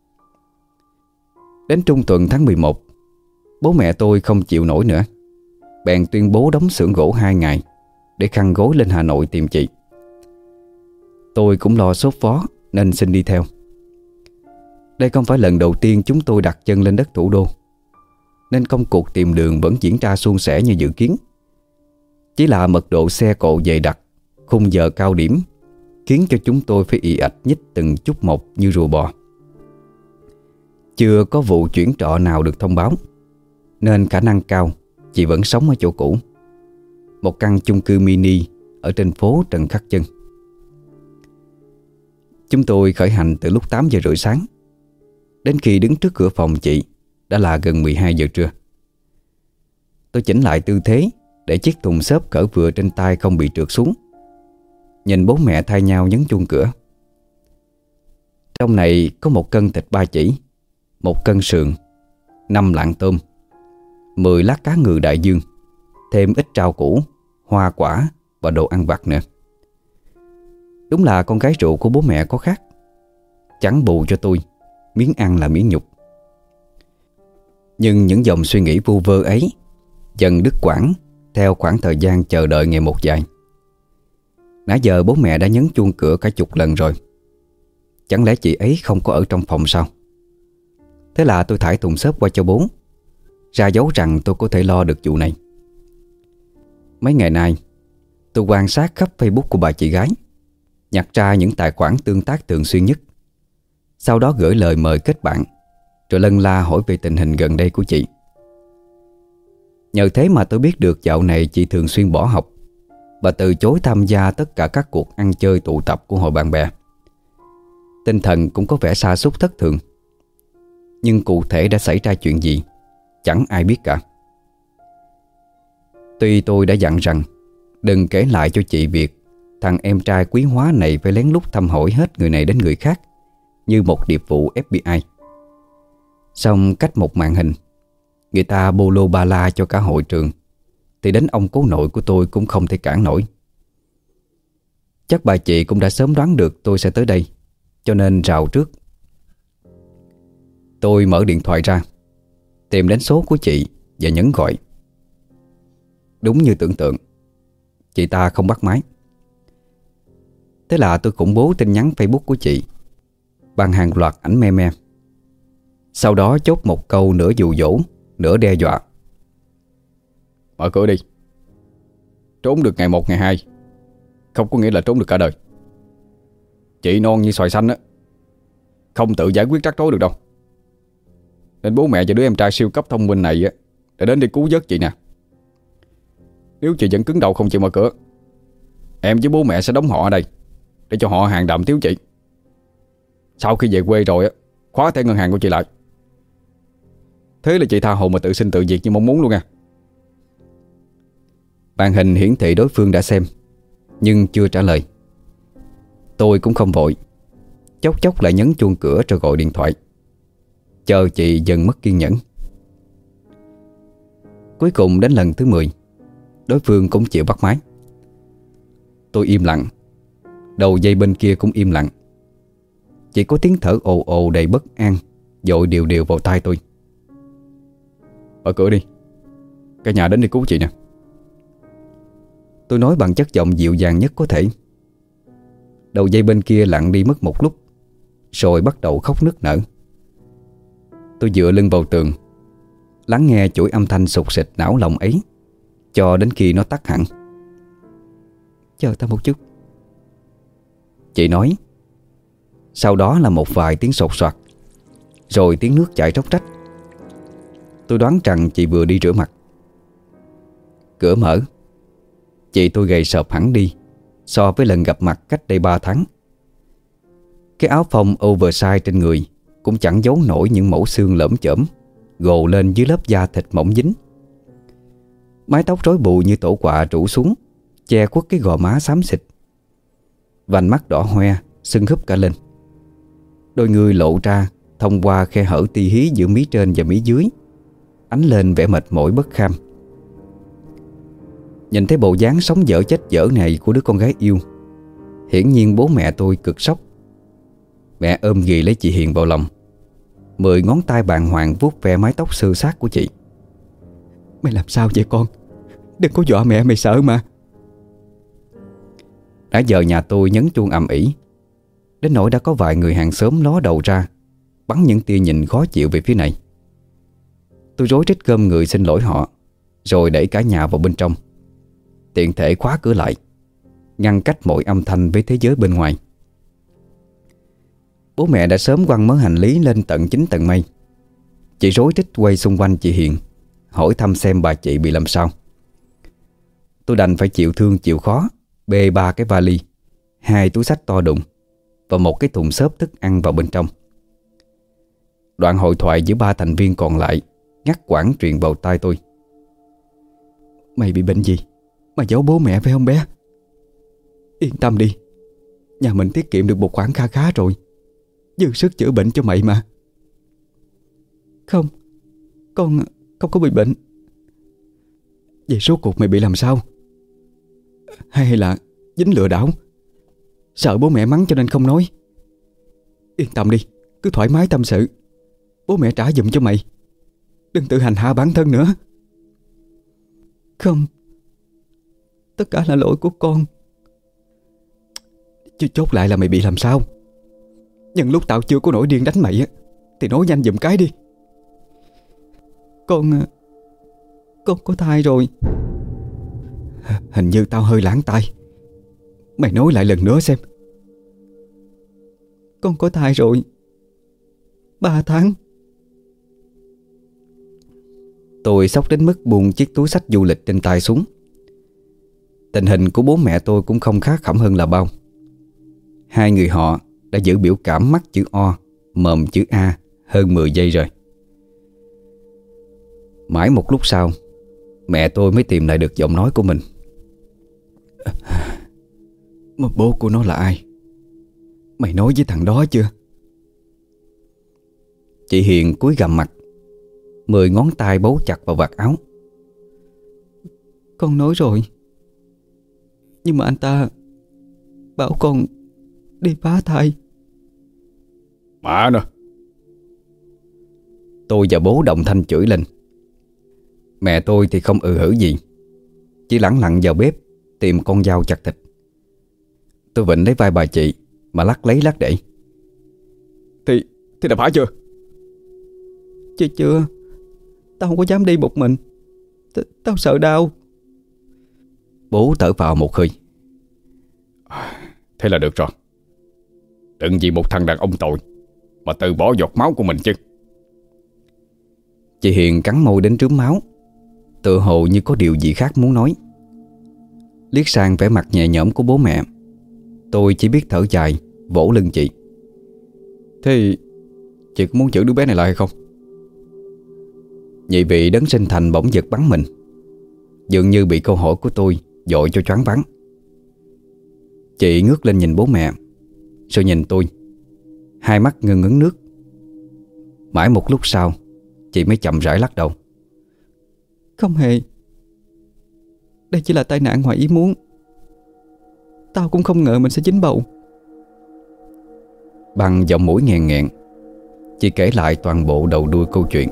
Đến trung tuần tháng 11, bố mẹ tôi không chịu nổi nữa, bèn tuyên bố đóng xưởng gỗ 2 ngày để khăn gối lên Hà Nội tìm chị. Tôi cũng lo sốt vó nên xin đi theo. Đây không phải lần đầu tiên chúng tôi đặt chân lên đất thủ đô, nên công cuộc tìm đường vẫn diễn ra suôn sẻ như dự kiến. Chỉ là mật độ xe cộ dày đặc, khung giờ cao điểm khiến cho chúng tôi phải ì ạch nhích từng chút một như rùa bò. Chưa có vụ chuyển trọ nào được thông báo, nên khả năng cao chị vẫn sống ở chỗ cũ, một căn chung cư mini ở trên phố Trần Khắc Chân. Chúng tôi khởi hành từ lúc 8 giờ rưỡi sáng. Đến khi đứng trước cửa phòng chị đã là gần 12 giờ trưa. Tôi chỉnh lại tư thế để chiếc thùng xốp cỡ vừa trên tay không bị trượt xuống, nhìn bố mẹ thay nhau nhấn chuông cửa. Trong này có 1 cân thịt ba chỉ, 1 cân sườn, 5 lạng tôm, 10 lát cá ngừ đại dương, thêm ít rau củ, hoa quả và đồ ăn vặt nữa. Đúng là con gái rượu của bố mẹ có khác. Chẳng bù cho tôi miếng ăn là miếng nhục. Nhưng những dòng suy nghĩ vu vơ ấy dần đứt quãng theo khoảng thời gian chờ đợi ngày một dài. Nãy giờ bố mẹ đã nhấn chuông cửa cả chục lần rồi. Chẳng lẽ chị ấy không có ở trong phòng sao? Thế là tôi thải thùng xốp qua cho bố, ra dấu rằng tôi có thể lo được vụ này. Mấy ngày nay tôi quan sát khắp Facebook của bà chị gái, nhặt ra những tài khoản tương tác thường xuyên nhất. Sau đó gửi lời mời kết bạn, rồi lân la hỏi về tình hình gần đây của chị. Nhờ thế mà tôi biết được dạo này chị thường xuyên bỏ học và từ chối tham gia tất cả các cuộc ăn chơi tụ tập của hội bạn bè. Tinh thần cũng có vẻ sa sút thất thường. Nhưng cụ thể đã xảy ra chuyện gì chẳng ai biết cả. Tuy tôi đã dặn rằng đừng kể lại cho chị việc thằng em trai quý hóa này phải lén lút thăm hỏi hết người này đến người khác như một điệp vụ FBI. Xong cách một màn hình, người ta bô lô ba la cho cả hội trường, thì đến ông cố nội của tôi cũng không thể cản nổi. Chắc bà chị cũng đã sớm đoán được tôi sẽ tới đây, cho nên rào trước. Tôi mở điện thoại ra tìm đến số của chị và nhấn gọi. Đúng như tưởng tượng, chị ta không bắt máy. Thế là tôi khủng bố tin nhắn Facebook của chị bằng hàng loạt ảnh me. Sau đó chốt một câu nửa dụ dỗ, nửa đe dọa. Mở cửa đi. Trốn được ngày 1 ngày 2 không có nghĩa là trốn được cả đời. Chị non như xoài xanh á, không tự giải quyết rắc rối được đâu. Nên bố mẹ và đứa em trai siêu cấp thông minh này á để đến đi cứu vớt chị nè. Nếu chị vẫn cứng đầu không chịu mở cửa, em với bố mẹ sẽ đóng họ ở đây để cho họ hàng đạm thiếu chị. Sau khi về quê rồi á, khóa thẻ ngân hàng của chị lại. Thế là chị tha hồ mà tự sinh tự diệt như mong muốn luôn nha. Màn hình hiển thị đối phương đã xem nhưng chưa trả lời. Tôi cũng không vội, chốc chốc lại nhấn chuông cửa rồi gọi điện thoại, chờ chị dần mất kiên nhẫn. Cuối cùng đến lần thứ 10, đối phương cũng chịu bắt máy. Tôi im lặng, đầu dây bên kia cũng im lặng. Chỉ có tiếng thở ồ ồ đầy bất an dội đều đều vào tai tôi. Mở cửa đi, cả nhà đến đi cứu chị nè. Tôi nói bằng chất giọng dịu dàng nhất có thể. Đầu dây bên kia lặng đi mất một lúc, rồi bắt đầu khóc nức nở. Tôi dựa lưng vào tường, lắng nghe chuỗi âm thanh sục sịch não lòng ấy cho đến khi nó tắt hẳn. Chờ ta một chút, chị nói. Sau đó là một vài tiếng sột soạt, rồi tiếng nước chảy róc rách. Tôi đoán rằng chị vừa đi rửa mặt. Cửa mở. Chị tôi gầy sợp hẳn đi so với lần gặp mặt cách đây 3 tháng. Cái áo phông oversize trên người cũng chẳng giấu nổi những mẩu xương lởm chởm gồ lên dưới lớp da thịt mỏng dính. Mái tóc rối bù như tổ quạ rủ xuống, che khuất cái gò má xám xịt. Vành mắt đỏ hoe sưng húp cả lên. Đôi người lộ ra thông qua khe hở ti hí giữa mí trên và mí dưới, ánh lên vẻ mệt mỏi bất kham. Nhìn thấy bộ dáng sống dở chết dở này của đứa con gái yêu, hiển nhiên bố mẹ tôi cực sốc. Mẹ ôm ghì lấy chị Hiền vào lòng, 10 ngón tay bàng hoàng vuốt ve mái tóc xơ xác của chị. Mày làm sao vậy con? Đừng có dọa mẹ sợ mà. Đã giờ nhà tôi nhấn chuông ầm ĩ, đến nỗi đã có vài người hàng xóm ló đầu ra, bắn những tia nhìn khó chịu về phía này. Tôi rối rít gom người xin lỗi họ, rồi đẩy cả nhà vào bên trong, tiện thể khóa cửa lại, ngăn cách mọi âm thanh với thế giới bên ngoài. Bố mẹ đã sớm quăng mớ hành lý lên tận 9 tầng mây. Chị rối rít quay xung quanh chị Hiền, hỏi thăm xem bà chị bị làm sao. Tôi đành phải chịu thương chịu khó bê 3 cái vali, 2 túi xách to đùng và một cái thùng xốp thức ăn vào bên trong. Đoạn hội thoại giữa 3 thành viên còn lại ngắt quãng truyền vào tai tôi. Mày bị bệnh gì mà giấu bố mẹ phải không bé? Yên tâm đi, nhà mình tiết kiệm được một khoản kha khá rồi, dư sức chữa bệnh cho mày mà. Không, con không có bị bệnh. Vậy rốt cuộc mày bị làm sao? Hay là dính lừa đảo, sợ bố mẹ mắng cho nên không nói? Yên tâm đi, cứ thoải mái tâm sự, bố mẹ trả giùm cho mày. Đừng tự hành hạ bản thân nữa. Không, tất cả là lỗi của con. Chứ chốt lại là mày bị làm sao? Nhưng lúc tao chưa có nổi điên đánh mày á thì nói nhanh giùm cái đi. Con có thai rồi. Hình như tao hơi lãng tai. Mày nói lại lần nữa xem. Con có thai rồi, 3 tháng. Tôi sốc đến mức buông chiếc túi xách du lịch trên tay xuống. Tình hình của bố mẹ tôi cũng không khá khẩm hơn là bao. Hai người họ đã giữ biểu cảm mắt chữ O, mồm chữ A hơn 10 giây rồi. Mãi một lúc sau, mẹ tôi mới tìm lại được giọng nói của mình. Mà bố của nó là ai? Mày nói với thằng đó chưa? Chị Hiền cúi gằm mặt, 10 ngón tay bấu chặt vào vạt áo. Con nói rồi, nhưng mà anh ta bảo con đi phá thai. Mà nè, Tôi và bố đồng thanh chửi lên. Mẹ tôi thì không hử gì, chỉ lẳng lặng vào bếp tìm con dao chặt thịt. Tôi vịnh lấy vai bà chị mà lắc lấy lắc để. Thì đã phải chưa? Chưa. Tao không có dám đi một mình. Tao sợ đau. Bố thở vào một hơi. Thế là được rồi. Đừng vì một thằng đàn ông tội mà từ bỏ giọt máu của mình chứ. Chị Hiền cắn môi đến trướng máu, tựa hồ như có điều gì khác muốn nói. Liếc sang vẻ mặt nhẹ nhõm của bố mẹ, tôi chỉ biết thở dài, vỗ lưng chị. Thế chị có muốn giữ đứa bé này lại hay không? Nhị vị đấng sinh thành bỗng giật bắn mình, dường như bị câu hỏi của tôi dội cho choáng váng. Chị ngước lên nhìn bố mẹ, rồi nhìn tôi, hai mắt ngưng ngấn nước. Mãi một lúc sau, chị mới chậm rãi lắc đầu. Không hề. Đây chỉ là tai nạn ngoài ý muốn. Tao cũng không ngờ mình sẽ dính bầu. Bằng giọng mũi nghẹn nghẹn, chị kể lại toàn bộ đầu đuôi câu chuyện.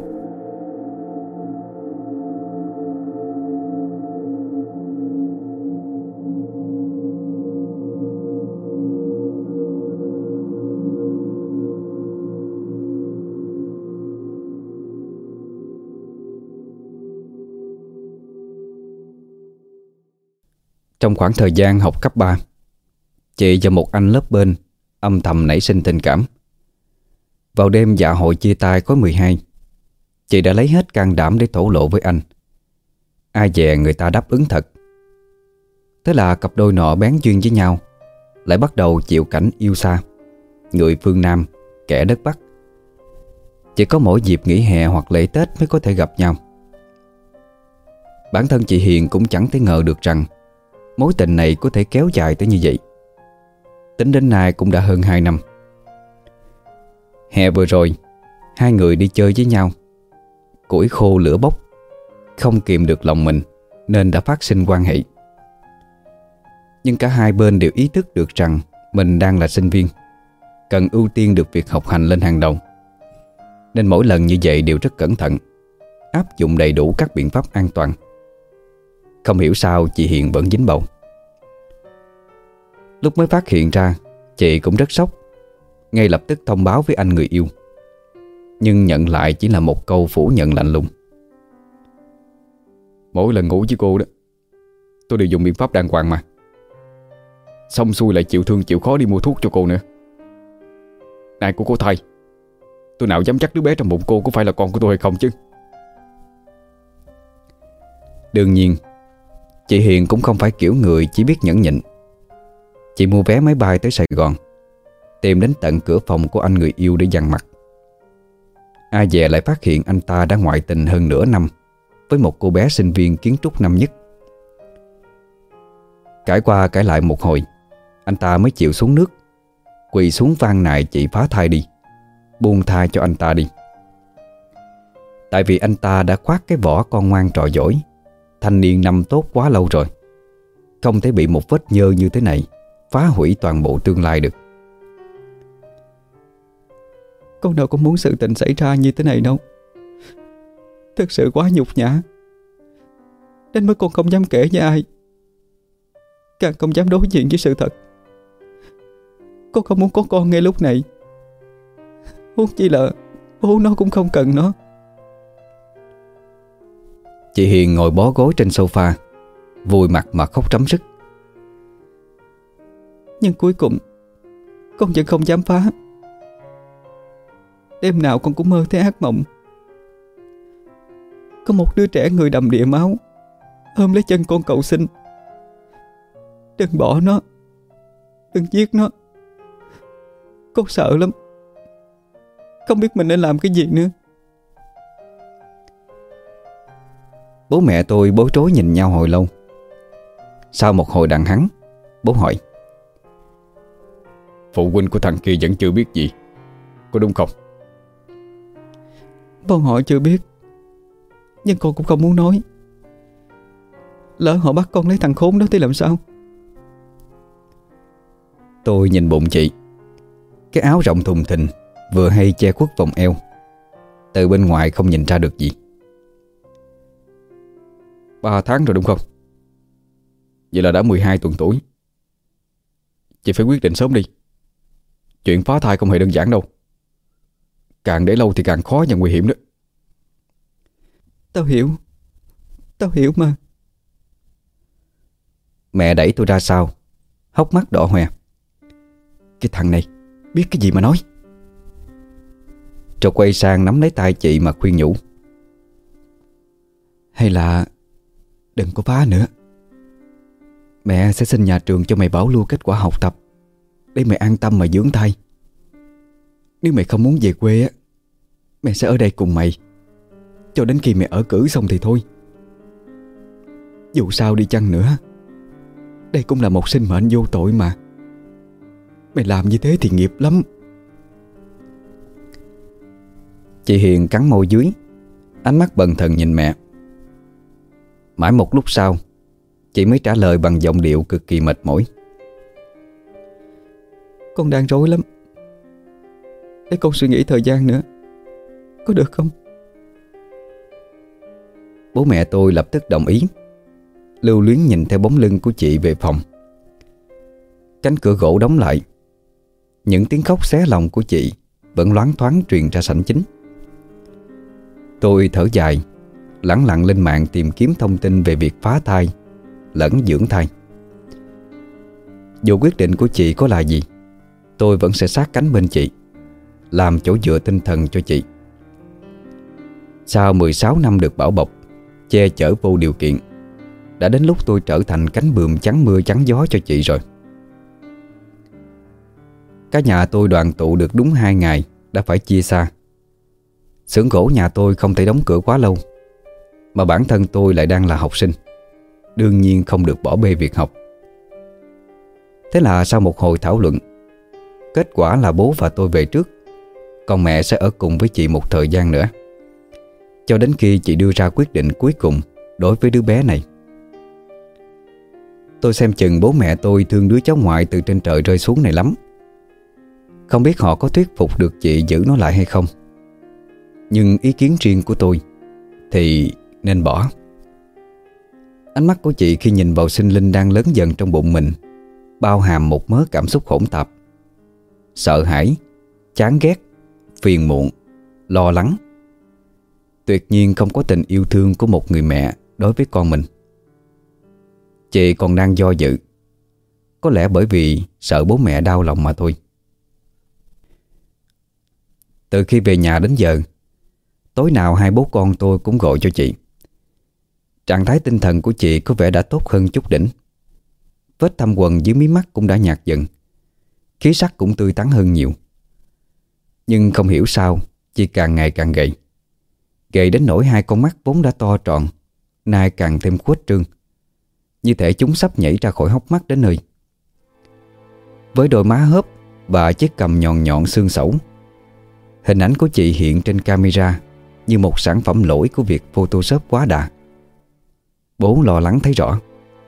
Trong khoảng thời gian học cấp 3, chị và một anh lớp bên âm thầm nảy sinh tình cảm. Vào đêm dạ hội chia tay khối 12, chị đã lấy hết can đảm để thổ lộ với anh. Ai dè người ta đáp ứng thật. Thế là cặp đôi nọ bén duyên với nhau, lại bắt đầu chịu cảnh yêu xa, người phương Nam, kẻ đất Bắc. Chỉ có mỗi dịp nghỉ hè hoặc lễ Tết mới có thể gặp nhau. Bản thân chị Hiền cũng chẳng thể ngờ được rằng mối tình này có thể kéo dài tới như vậy. Tính đến nay cũng đã hơn 2 năm. Hè vừa rồi, hai người đi chơi với nhau. Củi khô lửa bốc, không kìm được lòng mình nên đã phát sinh quan hệ. Nhưng cả hai bên đều ý thức được rằng mình đang là sinh viên, cần ưu tiên được việc học hành lên hàng đầu. Nên mỗi lần như vậy đều rất cẩn thận, áp dụng đầy đủ các biện pháp an toàn. Không hiểu sao chị Hiền vẫn dính bầu. Lúc mới phát hiện ra, chị cũng rất sốc, ngay lập tức thông báo với anh người yêu. Nhưng nhận lại chỉ là một câu phủ nhận lạnh lùng. Mỗi lần ngủ với cô đó, tôi đều dùng biện pháp đàng hoàng mà. Xong xuôi lại chịu thương chịu khó đi mua thuốc cho cô nữa. Này cô có thai, tôi nào dám chắc đứa bé trong bụng cô có phải là con của tôi hay không chứ. Đương nhiên, chị Hiền cũng không phải kiểu người chỉ biết nhẫn nhịn. Chị mua vé máy bay tới Sài Gòn, tìm đến tận cửa phòng của anh người yêu để dằn mặt. Ai dè lại phát hiện anh ta đã ngoại tình hơn nửa năm với một cô bé sinh viên kiến trúc năm nhất. Cãi qua cãi lại một hồi, anh ta mới chịu xuống nước, quỳ xuống van nài chị phá thai đi, buông tha cho anh ta đi. Tại vì anh ta đã khoác cái vỏ con ngoan trò giỏi, thanh niên năm tốt quá lâu rồi, không thể bị một vết nhơ như thế này phá hủy toàn bộ tương lai được. Con đâu có muốn sự tình xảy ra như thế này đâu. Thật sự quá nhục nhã, đến mức con không dám kể với ai, càng không dám đối diện với sự thật. Con không muốn có con ngay lúc này, huống chi là bố nó cũng không cần nó. Chị Hiền ngồi bó gối trên sofa, vùi mặt mà khóc trắm sức. Nhưng cuối cùng con vẫn không dám phá. Đêm nào con cũng mơ thấy ác mộng, có một đứa trẻ người đầm đìa máu ôm lấy chân con cầu xin: đừng bỏ nó, đừng giết nó. Con sợ lắm, không biết mình nên làm cái gì nữa. Bố mẹ tôi bối rối nhìn nhau hồi lâu. Sau một hồi đằng hắng, bố hỏi: Phụ huynh của thằng kia vẫn chưa biết gì, có đúng không? Bọn họ chưa biết, nhưng con cũng không muốn nói. Lỡ họ bắt con lấy thằng khốn đó thì làm sao? Tôi nhìn bụng chị. Cái áo rộng thùng thình vừa hay che khuất vòng eo, Từ bên ngoài không nhìn ra được gì. 3 tháng rồi đúng không? Vậy là đã 12 tuần tuổi. Chị phải quyết định sớm đi. Chuyện phá thai không hề đơn giản đâu. Càng để lâu thì càng khó và nguy hiểm đó. Tao hiểu mà. Mẹ đẩy tôi ra sau, hốc mắt đỏ hoe. Cái thằng này biết cái gì mà nói. Rồi quay sang nắm lấy tay chị mà khuyên nhủ. Hay là đừng có phá nữa. Mẹ sẽ xin nhà trường cho mày bảo lưu kết quả học tập để mày an tâm mà dưỡng thai. Nếu mày không muốn về quê á, mẹ sẽ ở đây cùng mày cho đến khi mẹ ở cử xong thì thôi. Dù sao đi chăng nữa, đây cũng là một sinh mệnh vô tội mà. Mày làm như thế thì nghiệp lắm. Chị Hiền cắn môi dưới, ánh mắt bần thần nhìn mẹ. Mãi một lúc sau, chị mới trả lời bằng giọng điệu cực kỳ mệt mỏi. Con đang rối lắm. Để con suy nghĩ thời gian nữa, có được không? Bố mẹ tôi lập tức đồng ý, lưu luyến nhìn theo bóng lưng của chị về phòng. Cánh cửa gỗ đóng lại. Những tiếng khóc xé lòng của chị vẫn loáng thoáng truyền ra sảnh chính. Tôi thở dài, lẳng lặng lên mạng tìm kiếm thông tin về việc phá thai lẫn dưỡng thai. Dù quyết định của chị có là gì, tôi vẫn sẽ sát cánh bên chị, làm chỗ dựa tinh thần cho chị. Sau 16 năm được bảo bọc, che chở vô điều kiện, đã đến lúc tôi trở thành cánh buồm chắn mưa chắn gió cho chị rồi. Cả nhà tôi đoàn tụ được đúng 2 ngày đã phải chia xa. Xưởng gỗ nhà tôi không thể đóng cửa quá lâu, mà bản thân tôi lại đang là học sinh, đương nhiên không được bỏ bê việc học. Thế là sau một hồi thảo luận, kết quả là bố và tôi về trước, còn mẹ sẽ ở cùng với chị một thời gian nữa, cho đến khi chị đưa ra quyết định cuối cùng đối với đứa bé này. Tôi xem chừng bố mẹ tôi thương đứa cháu ngoại từ trên trời rơi xuống này lắm. Không biết họ có thuyết phục được chị giữ nó lại hay không, nhưng ý kiến riêng của tôi thì nên bỏ. Ánh mắt của chị khi nhìn vào sinh linh đang lớn dần trong bụng mình bao hàm một mớ cảm xúc hỗn tạp: sợ hãi, chán ghét, phiền muộn, lo lắng. Tuyệt nhiên không có tình yêu thương của một người mẹ đối với con mình. Chị còn đang do dự, có lẽ bởi vì sợ bố mẹ đau lòng mà thôi. Từ khi về nhà đến giờ, tối nào hai bố con tôi cũng gọi cho chị. Trạng thái tinh thần của chị có vẻ đã tốt hơn chút đỉnh. Vết thâm quầng dưới mí mắt cũng đã nhạt dần, khí sắc cũng tươi tắn hơn nhiều. Nhưng không hiểu sao chị càng ngày càng gầy. Gầy đến nỗi hai con mắt vốn đã to tròn nay càng thêm khuếch trương, như thể chúng sắp nhảy ra khỏi hốc mắt đến nơi. Với đôi má hớp và chiếc cằm nhọn nhọn xương xẩu, hình ảnh của chị hiện trên camera như một sản phẩm lỗi của việc Photoshop quá đà. Bố lo lắng thấy rõ.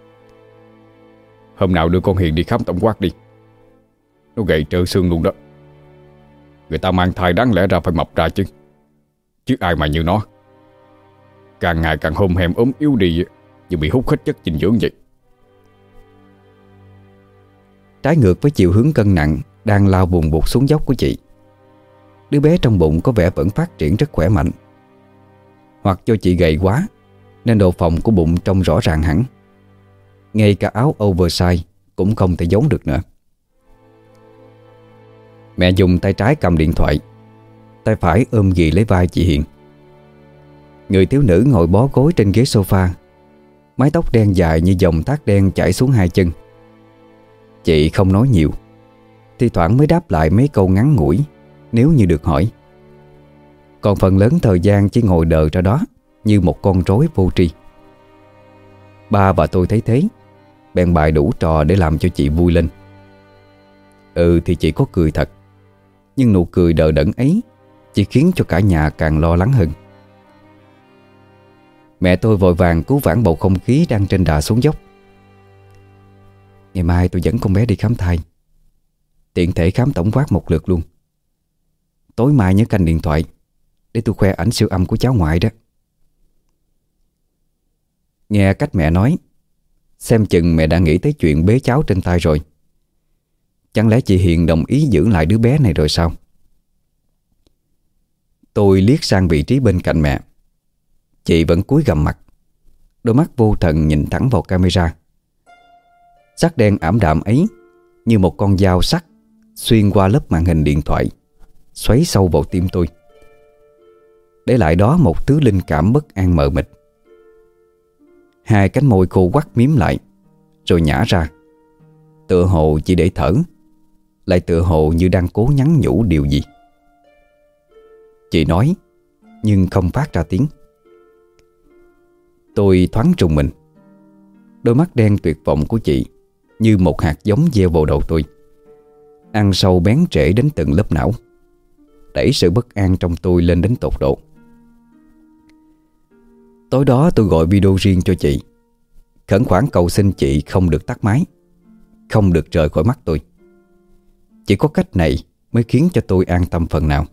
Hôm nào đưa con Hiền đi khám tổng quát đi. Nó gầy trơ xương luôn đó. Người ta mang thai đáng lẽ ra phải mập ra chứ, chứ ai mà như nó. Càng ngày càng hôn hem ốm yếu đi, như bị hút hết chất dinh dưỡng vậy. Trái ngược với chiều hướng cân nặng đang lao bùn bụt xuống dốc của chị, đứa bé trong bụng có vẻ vẫn phát triển rất khỏe mạnh. Hoặc do chị gầy quá nên độ phồng của bụng trông rõ ràng hẳn. Ngay cả áo oversize cũng không thể giấu được nữa. Mẹ dùng tay trái cầm điện thoại, tay phải ôm ghì lấy vai chị Hiền. Người thiếu nữ ngồi bó gối trên ghế sofa, mái tóc đen dài như dòng thác đen chảy xuống hai chân. Chị không nói nhiều, thi thoảng mới đáp lại mấy câu ngắn ngủi nếu như được hỏi. Còn phần lớn thời gian chỉ ngồi đờ ra đó như một con rối vô tri. Ba và tôi thấy thế, bèn bày đủ trò để làm cho chị vui lên. Thì chị có cười thật, nhưng nụ cười đờ đẫn ấy chỉ khiến cho cả nhà càng lo lắng hơn. Mẹ tôi vội vàng cứu vãn bầu không khí đang trên đà xuống dốc. Ngày mai tôi dẫn con bé đi khám thai, tiện thể khám tổng quát một lượt luôn. Tối mai nhớ canh điện thoại, để tôi khoe ảnh siêu âm của cháu ngoại đó. Nghe cách mẹ nói, xem chừng mẹ đã nghĩ tới chuyện bế cháu trên tay rồi. Chẳng lẽ chị Hiền đồng ý giữ lại đứa bé này rồi sao? Tôi liếc sang vị trí bên cạnh mẹ. Chị vẫn cúi gằm mặt, đôi mắt vô thần nhìn thẳng vào camera. Sắc đen ảm đạm ấy như một con dao sắc xuyên qua lớp màn hình điện thoại, xoáy sâu vào tim tôi, để lại đó một thứ linh cảm bất an mờ mịt. Hai cánh môi khô quắt mím lại, rồi nhả ra, tựa hồ chỉ để thở, lại tựa hồ như đang cố nhắn nhủ điều gì. Chị nói, nhưng không phát ra tiếng. Tôi thoáng rùng mình. Đôi mắt đen tuyệt vọng của chị như một hạt giống gieo vào đầu tôi, ăn sâu bén rễ đến từng lớp não, đẩy sự bất an trong tôi lên đến tột độ. Tối đó tôi gọi video riêng cho chị, khẩn khoản cầu xin chị không được tắt máy, không được rời khỏi mắt tôi. Chỉ có cách này mới khiến cho tôi an tâm phần nào.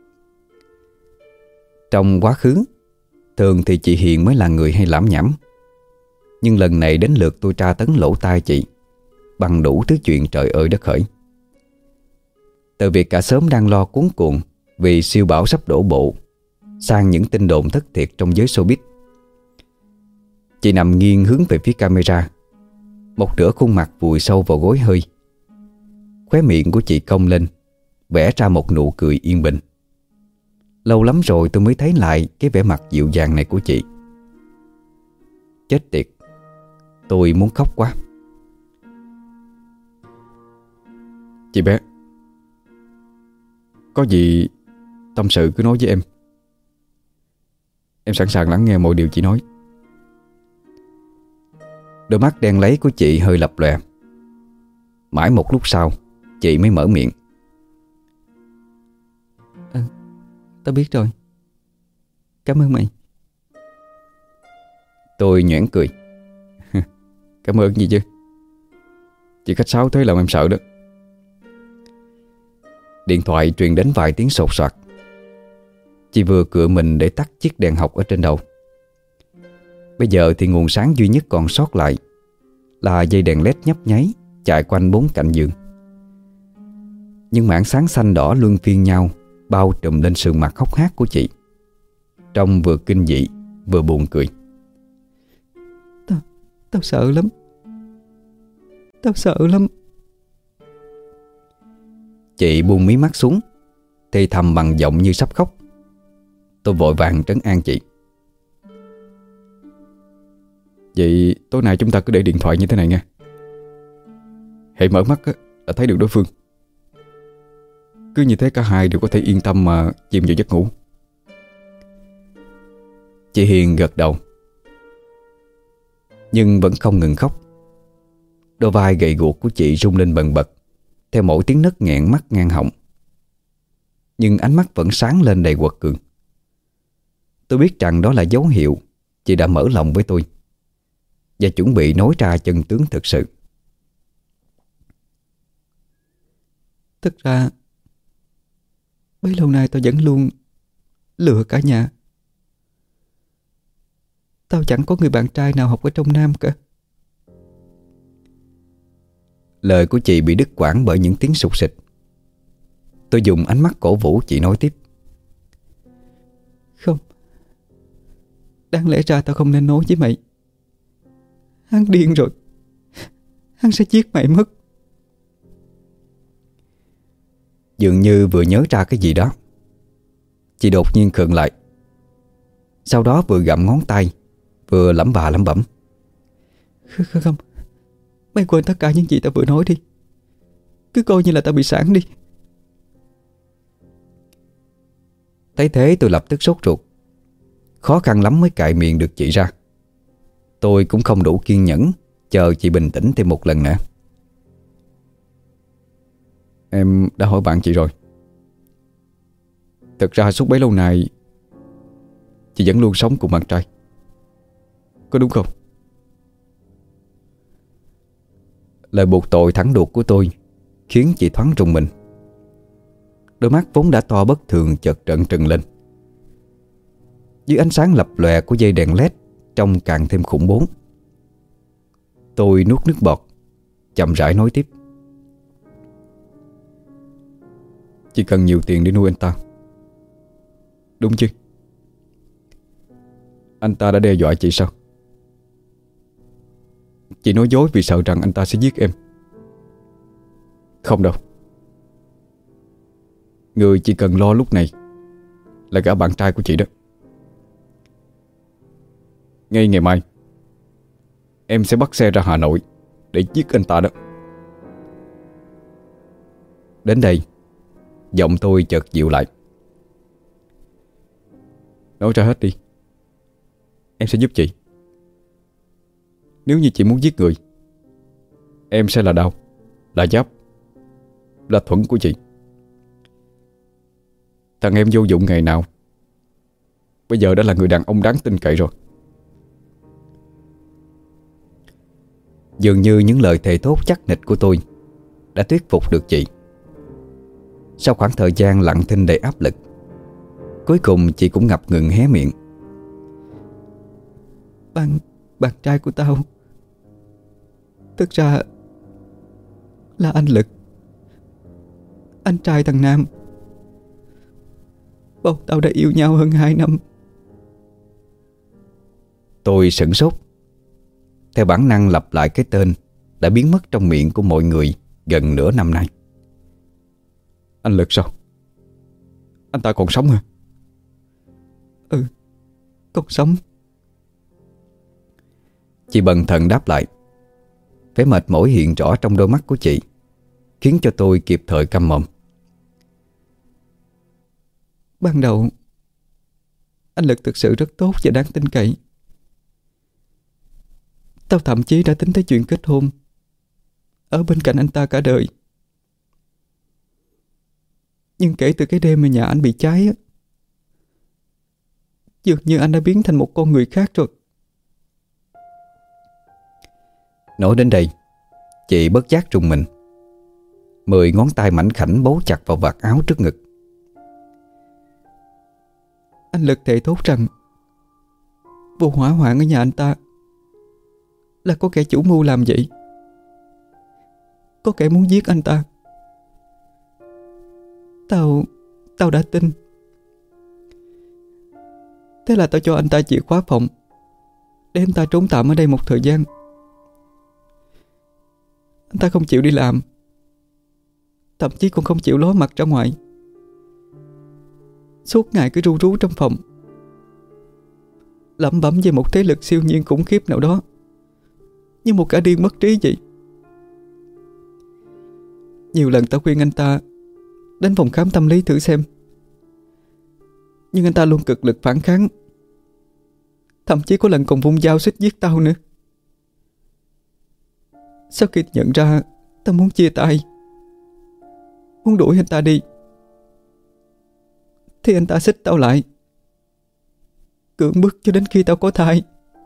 Trong quá khứ, thường thì chị Hiền mới là người hay lảm nhảm, nhưng lần này đến lượt tôi tra tấn lỗ tai chị bằng đủ thứ chuyện trời ơi đất hỡi. Từ việc cả xóm đang lo cuống cuồng vì siêu bão sắp đổ bộ, sang những tin đồn thất thiệt trong giới showbiz. Chị nằm nghiêng hướng về phía camera, một nửa khuôn mặt vùi sâu vào gối hơi. Khóe miệng của chị cong lên, vẽ ra một nụ cười yên bình. Lâu lắm rồi tôi mới thấy lại cái vẻ mặt dịu dàng này của chị. Chết tiệt, tôi muốn khóc quá. Chị bé, có gì tâm sự cứ nói với em. Em sẵn sàng lắng nghe mọi điều chị nói. Đôi mắt đen láy của chị hơi lập lòe. Mãi một lúc sau, chị mới mở miệng. Tao biết rồi. Cảm ơn mày. Tôi nhoẻn cười. Cảm ơn gì chứ? Chị khách sáo thế làm em sợ đó. Điện thoại truyền đến vài tiếng sột soạt. Chị vừa cựa mình để tắt chiếc đèn học ở trên đầu. Bây giờ thì nguồn sáng duy nhất còn sót lại là dây đèn led nhấp nháy chạy quanh bốn cạnh giường. Những mảng sáng xanh đỏ luân phiên nhau bao trùm lên sườn mặt hốc hác của chị, trông vừa kinh dị vừa buồn cười. Tao sợ lắm. Tao sợ lắm. Chị buông mí mắt xuống, thì thầm bằng giọng như sắp khóc. Tôi vội vàng trấn an chị. Vậy tối nay chúng ta cứ để điện thoại như thế này nha. Hãy mở mắt là thấy được đối phương. Cứ như thế cả hai đều có thể yên tâm mà chìm vào giấc ngủ. Chị Hiền gật đầu, nhưng vẫn không ngừng khóc. Đôi vai gầy guộc của chị rung lên bần bật theo mỗi tiếng nấc nghẹn mắt ngang họng. Nhưng ánh mắt vẫn sáng lên đầy quật cường. Tôi biết rằng đó là dấu hiệu chị đã mở lòng với tôi và chuẩn bị nói ra chân tướng thực sự. Thực ra bấy lâu nay tao vẫn luôn lừa cả nhà. Tao chẳng có người bạn trai nào học ở trong Nam cả. Lời của chị bị đứt quãng bởi những tiếng sục sịch. Tôi dùng ánh mắt cổ vũ chị nói tiếp. Không, đáng lẽ ra tao không nên nói với mày. Hắn điên rồi. Hắn sẽ giết mày mất. Dường như vừa nhớ ra cái gì đó, chị đột nhiên khựng lại. Sau đó vừa gặm ngón tay, vừa lẩm bà lẩm bẩm. Không, mày quên tất cả những gì tao vừa nói đi. Cứ coi như là tao bị sảng đi. Thấy thế tôi lập tức sốt ruột. Khó khăn lắm mới cạy miệng được chị ra. Tôi cũng không đủ kiên nhẫn chờ chị bình tĩnh thêm một lần nữa. Em đã hỏi bạn chị rồi. Thực ra suốt bấy lâu nay chị vẫn luôn sống cùng bạn trai, có đúng không? Lời buộc tội thẳng đuột của tôi khiến chị thoáng rùng mình. Đôi mắt vốn đã to bất thường chợt trợn trừng lên. dưới ánh sáng lập lòe của dây đèn led trông càng thêm khủng bố. Tôi nuốt nước bọt, chậm rãi nói tiếp. Chỉ cần nhiều tiền để nuôi anh ta, đúng chứ? Anh ta đã đe dọa chị sao? Chị nói dối vì sợ rằng anh ta sẽ giết em. Không đâu. Người chỉ cần lo lúc này là gã bạn trai của chị đó. Ngay ngày mai em sẽ bắt xe ra Hà Nội để giết anh ta đó. Đến đây, giọng tôi chợt dịu lại. Nói ra hết đi, em sẽ giúp chị. Nếu như chị muốn giết người, em sẽ là Đao, là Giáp, là Thuận của chị. Thằng em vô dụng ngày nào bây giờ đã là người đàn ông đáng tin cậy rồi. Dường như những lời thề thốt chắc nịch của tôi đã thuyết phục được chị. Sau khoảng thời gian lặng thinh đầy áp lực, cuối cùng chị cũng ngập ngừng hé miệng. Bạn trai của tao thực ra là anh Lực, anh trai thằng Nam. Bọn tao đã yêu nhau hơn 2 năm. Tôi sửng sốt, theo bản năng lặp lại cái tên đã biến mất trong miệng của mọi người gần nửa năm nay. Anh Lực sao? Anh ta còn sống hả? Ừ, còn sống. Chị bần thần đáp lại. Vẻ mệt mỏi hiện rõ trong đôi mắt của chị, khiến cho tôi kịp thời câm mồm. Ban đầu anh Lực thực sự rất tốt và đáng tin cậy. Tao thậm chí đã tính tới chuyện kết hôn, ở bên cạnh anh ta cả đời. Nhưng kể từ cái đêm mà nhà anh bị cháy á, dường như anh đã biến thành một con người khác rồi. Nói đến đây, chị bất giác rùng mình. 10 ngón tay mảnh khảnh bấu chặt vào vạt áo trước ngực. Anh Lực thề thốt rằng vụ hỏa hoạn ở nhà anh ta là có kẻ chủ mưu làm vậy. Có kẻ muốn giết anh ta. Tao đã tin. Thế là tao cho anh ta chìa khóa phòng để anh ta trốn tạm ở đây một thời gian. Anh ta không chịu đi làm, thậm chí còn không chịu ló mặt ra ngoài. Suốt ngày cứ ru rú trong phòng, lẩm bẩm về một thế lực siêu nhiên khủng khiếp nào đó, như một kẻ điên mất trí vậy. Nhiều lần tao khuyên anh ta đến phòng khám tâm lý thử xem, nhưng anh ta luôn cực lực phản kháng. Thậm chí có lần còn vung dao suýt giết tao nữa. Sau khi nhận ra tao muốn chia tay, muốn đuổi anh ta đi, thì anh ta xích tao lại, cưỡng bức cho đến khi tao có thai.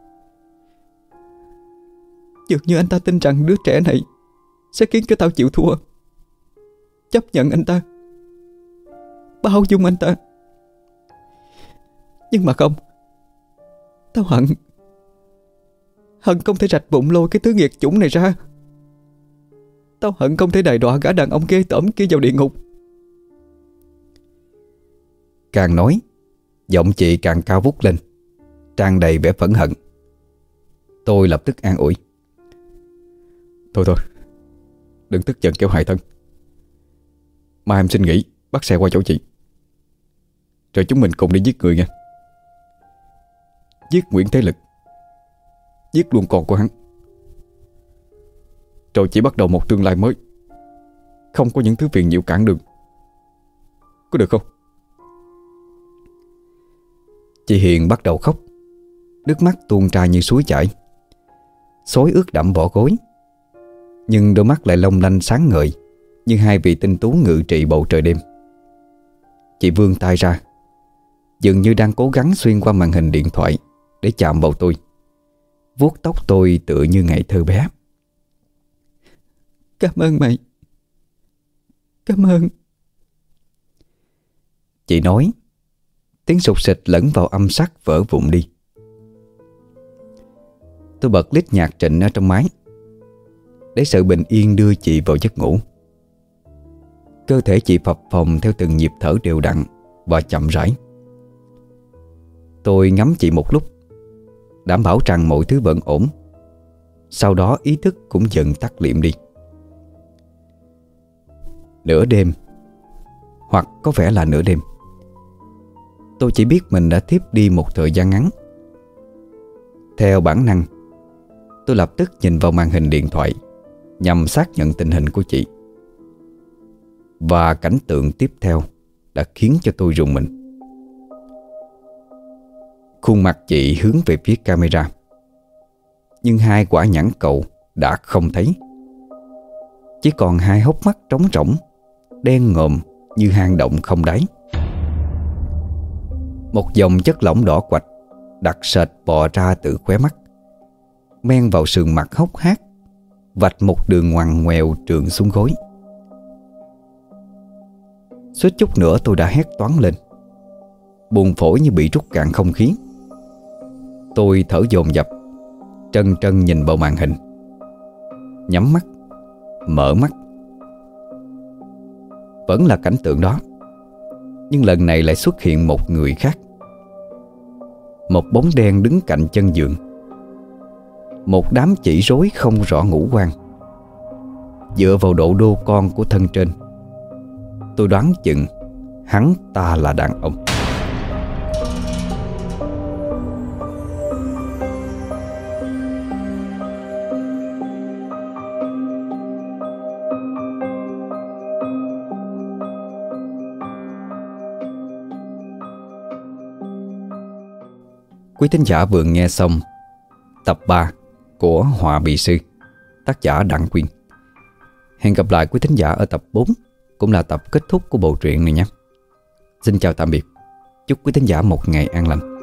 Dường như anh ta tin rằng đứa trẻ này sẽ khiến cho tao chịu thua, chấp nhận anh ta, bao dung anh ta. Nhưng mà không. Tao hận không thể rạch bụng lôi cái thứ nghiệt chủng này ra. Tao hận không thể đày đọa gã đàn ông ghê tởm kia vào địa ngục. Càng nói, giọng chị càng cao vút lên, tràn đầy vẻ phẫn hận. Tôi lập tức an ủi. Thôi, đừng tức giận kéo hại thân. Mai em xin nghỉ, bắt xe qua chỗ chị, rồi chúng mình cùng đi giết người nha. Giết Nguyễn Thế Lực, giết luôn con của hắn, rồi chỉ bắt đầu một tương lai mới, không có những thứ phiền nhiễu cản đường. Có được không? Chị Hiền bắt đầu khóc, nước mắt tuôn ra như suối chảy, xối ướt đẫm vỏ gối. Nhưng đôi mắt lại long lanh sáng ngời như hai vị tinh tú ngự trị bầu trời đêm. Chị vươn tay ra, dường như đang cố gắng xuyên qua màn hình điện thoại để chạm vào tôi, vuốt tóc tôi tựa như ngày thơ bé. Cảm ơn mày. Cảm ơn. Chị nói, Tiếng sụt sịt lẫn vào âm sắc vỡ vụn đi. Tôi bật lít nhạc Trịnh ở trong máy để sự bình yên đưa chị vào giấc ngủ. Cơ thể chị phập phồng theo từng nhịp thở đều đặn và chậm rãi. Tôi ngắm chị một lúc, đảm bảo rằng mọi thứ vẫn ổn. Sau đó ý thức cũng dần tắt liệm đi. Nửa đêm, hoặc có vẻ là nửa đêm, tôi chỉ biết mình đã thiếp đi một thời gian ngắn. Theo bản năng, tôi lập tức nhìn vào màn hình điện thoại nhằm xác nhận tình hình của chị. Và cảnh tượng tiếp theo đã khiến cho tôi rùng mình. Khuôn mặt chị hướng về phía camera, nhưng hai quả nhãn cầu đã không thấy. Chỉ còn hai hốc mắt trống rỗng, đen ngòm như hang động không đáy. Một dòng chất lỏng đỏ quạch đặc sệt bò ra từ khóe mắt, men vào sườn mặt hốc hác, vạch một đường ngoằn ngoèo trườn xuống gối. Suýt chút nữa tôi đã hét toáng lên. Buồng phổi như bị rút cạn không khí. Tôi thở dồn dập, trân trân nhìn vào màn hình. Nhắm mắt, mở mắt. Vẫn là cảnh tượng đó, nhưng lần này lại xuất hiện một người khác. Một bóng đen đứng cạnh chân giường. Một đám chỉ rối không rõ ngũ quan. Dựa vào độ đô con của thân trên, tôi đoán chừng hắn ta là đàn ông. Quý thính giả vừa nghe xong tập 3 của Họa Bị Sư, tác giả Đặng Quyên. Hẹn gặp lại quý thính giả ở tập 4, cũng là tập kết thúc của bộ truyện này nhé. Xin chào tạm biệt. Chúc quý thính giả một ngày an lành.